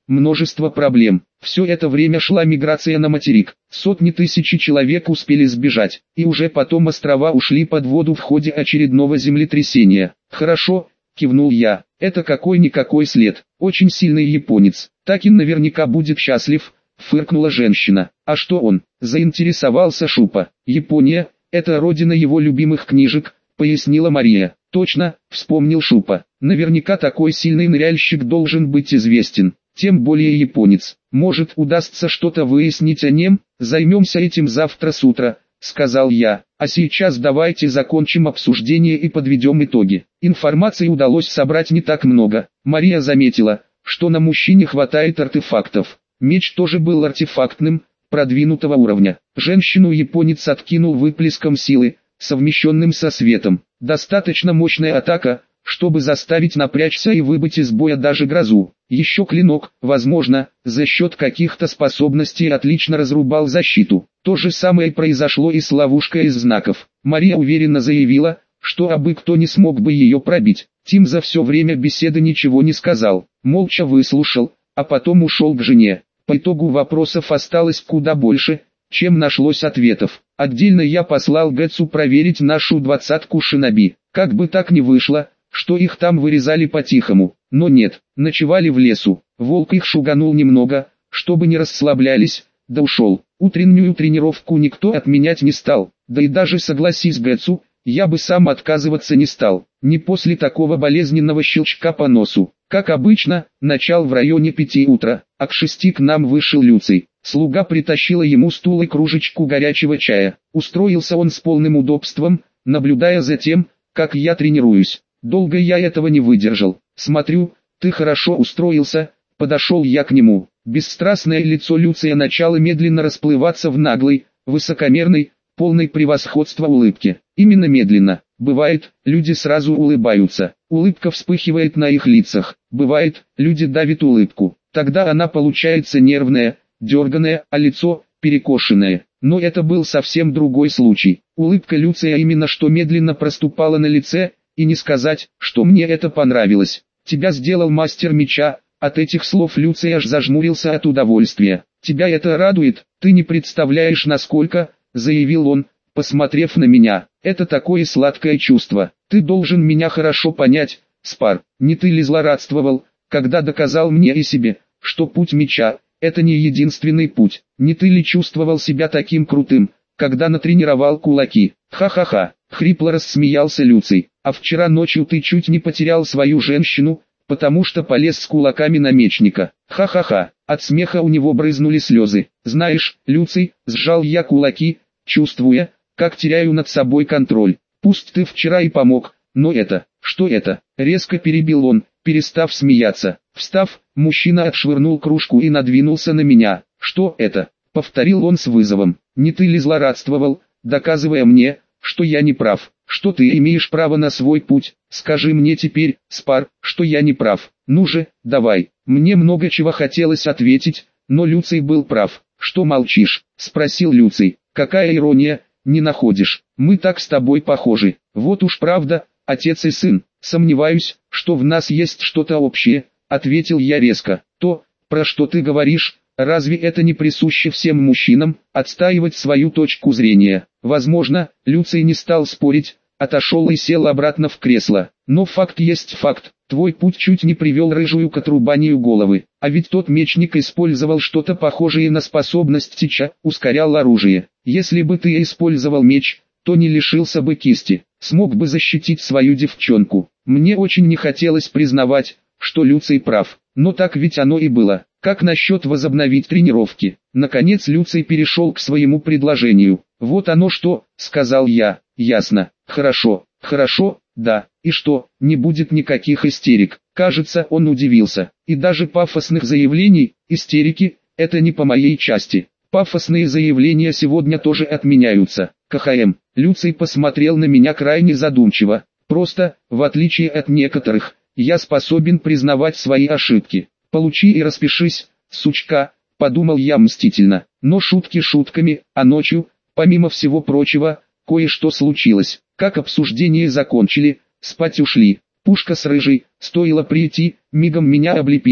S1: множество проблем. Все это время шла миграция на материк. Сотни тысяч человек успели сбежать, и уже потом острова ушли под воду в ходе очередного землетрясения. Хорошо, кивнул я, это какой-никакой след. Очень сильный японец. Такин наверняка будет счастлив, фыркнула женщина. А что он? Заинтересовался Шупа. Япония – это родина его любимых книжек, пояснила Мария. Точно, вспомнил Шупа. Наверняка такой сильный ныряльщик должен быть известен, тем более японец. Может, удастся что-то выяснить о нем? Займемся этим завтра с утра, сказал я. А сейчас давайте закончим обсуждение и подведем итоги. Информации удалось собрать не так много. Мария заметила, что на мужчине хватает артефактов. Меч тоже был артефактным, продвинутого уровня. Женщину японец откинул выплеском силы, совмещенным со светом. Достаточно мощная атака, чтобы заставить напрячься и выбыть из боя даже грозу. Еще клинок, возможно, за счет каких-то способностей отлично разрубал защиту. То же самое произошло и с ловушкой из знаков. Мария уверенно заявила, что абы кто не смог бы ее пробить. Тим за все время беседы ничего не сказал, молча выслушал, а потом ушел к жене. По итогу вопросов осталось куда больше, чем нашлось ответов. Отдельно я послал Гэтсу проверить нашу двадцатку шиноби. Как бы так ни вышло, что их там вырезали по-тихому. Но нет, ночевали в лесу. Волк их шуганул немного, чтобы не расслаблялись, да ушел. Утреннюю тренировку никто отменять не стал. Да и даже согласись Гэтсу, я бы сам отказываться не стал. Не после такого болезненного щелчка по носу. Как обычно, начал в районе пяти утра, а к шести к нам вышел Люций. Слуга притащила ему стул и кружечку горячего чая. Устроился он с полным удобством, наблюдая за тем, как я тренируюсь. Долго я этого не выдержал. Смотрю, ты хорошо устроился, подошел я к нему. Бесстрастное лицо Люция начало медленно расплываться в наглой, высокомерной, полной превосходства улыбке. Именно медленно. Бывает, люди сразу улыбаются. Улыбка вспыхивает на их лицах. Бывает, люди давят улыбку. Тогда она получается нервная, дерганая, а лицо – перекошенное. Но это был совсем другой случай. Улыбка Люция именно что медленно проступала на лице, и не сказать, что мне это понравилось. Тебя сделал мастер меча. От этих слов Люций аж зажмурился от удовольствия. Тебя это радует? Ты не представляешь насколько, заявил он, посмотрев на меня. Это такое сладкое чувство. Ты должен меня хорошо понять, Спар. Не ты ли злорадствовал, когда доказал мне и себе, что путь меча – это не единственный путь? Не ты ли чувствовал себя таким крутым, когда натренировал кулаки? Ха-ха-ха, хрипло рассмеялся Люций. А вчера ночью ты чуть не потерял свою женщину, потому что полез с кулаками на мечника. Ха-ха-ха, от смеха у него брызнули слезы. Знаешь, Люций, сжал я кулаки, чувствуя, как теряю над собой контроль. Пусть ты вчера и помог, но это, что это? Резко перебил он, перестав смеяться. Встав, мужчина отшвырнул кружку и надвинулся на меня. Что это? Повторил он с вызовом. Не ты ли злорадствовал, доказывая мне, что я не прав? Что ты имеешь право на свой путь? Скажи мне теперь, Спар, что я не прав. Ну же, давай. Мне много чего хотелось ответить, но Люций был прав. Что молчишь? Спросил Люций. Какая ирония, не находишь? Мы так с тобой похожи. Вот уж правда, отец и сын. Сомневаюсь, что в нас есть что-то общее, ответил я резко. То, про что ты говоришь, разве это не присуще всем мужчинам, отстаивать свою точку зрения? Возможно, Люций не стал спорить, отошел и сел обратно в кресло. Но факт есть факт, твой путь чуть не привел рыжую к отрубанию головы. А ведь тот мечник использовал что-то похожее на способность тича, ускорял оружие. Если бы ты использовал меч, то не лишился бы кисти, смог бы защитить свою девчонку. Мне очень не хотелось признавать, что Люций прав, но так ведь оно и было. Как насчет возобновить тренировки? Наконец Люций перешел к своему предложению. Вот оно что, сказал я. Ясно, хорошо, хорошо, да, и что, не будет никаких истерик. Кажется, он удивился. И даже пафосных заявлений, истерики, это не по моей части. Пафосные заявления сегодня тоже отменяются. КХМ. Люций посмотрел на меня крайне задумчиво. Просто, в отличие от некоторых, я способен признавать свои ошибки. Получи и распишись, сучка, подумал я мстительно. Но шутки шутками, а ночью, помимо всего прочего, кое-что случилось. Как обсуждение закончили, спать ушли. Пушка с рыжей, стоило прийти, мигом меня облепили,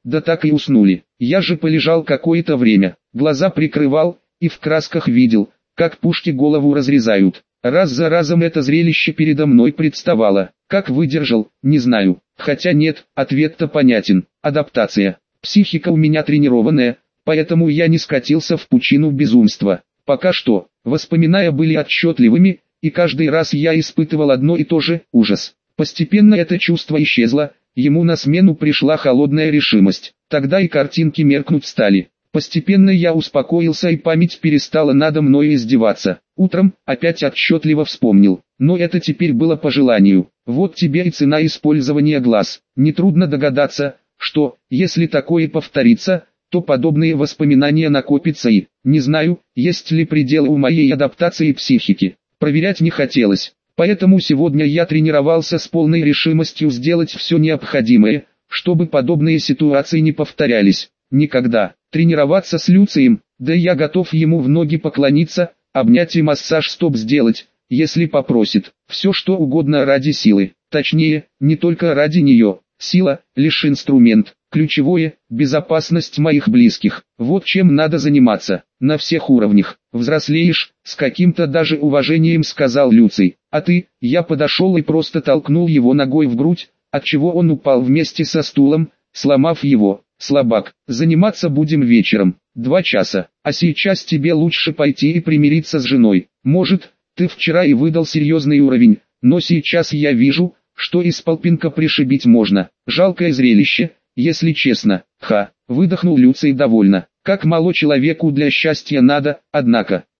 S1: да так и уснули. Я же полежал какое-то время, глаза прикрывал, и в красках видел, как пушки голову разрезают. Раз за разом это зрелище передо мной представало. Как выдержал, не знаю. Хотя нет, ответ-то понятен. Адаптация. Психика у меня тренированная, поэтому я не скатился в пучину безумства. Пока что, воспоминания были отчетливыми, и каждый раз я испытывал одно и то же – ужас. Постепенно это чувство исчезло, ему на смену пришла холодная решимость. Тогда и картинки меркнуть стали. Постепенно я успокоился, и память перестала надо мной издеваться. Утром опять отчетливо вспомнил, но это теперь было по желанию. Вот тебе и цена использования глаз. Нетрудно догадаться, что, если такое повторится, то подобные воспоминания накопятся и, не знаю, есть ли пределы у моей адаптации психики. Проверять не хотелось, поэтому сегодня я тренировался с полной решимостью сделать все необходимое, чтобы подобные ситуации не повторялись. Никогда. Тренироваться с Люцием, да я готов ему в ноги поклониться, обнять и массаж стоп сделать, если попросит. Все что угодно ради силы. Точнее, не только ради нее. Сила – лишь инструмент. Ключевое – безопасность моих близких. Вот чем надо заниматься. На всех уровнях. Взрослеешь, с каким-то даже уважением сказал Люций. А ты, я подошел и просто толкнул его ногой в грудь, отчего он упал вместе со стулом, сломав его. Слабак, заниматься будем вечером, два часа, а сейчас тебе лучше пойти и примириться с женой. Может, ты вчера и выдал серьезный уровень, но сейчас я вижу, что из полпинка пришибить можно. Жалкое зрелище, если честно. Ха, выдохнул Люций довольно. Как мало человеку для счастья надо, однако.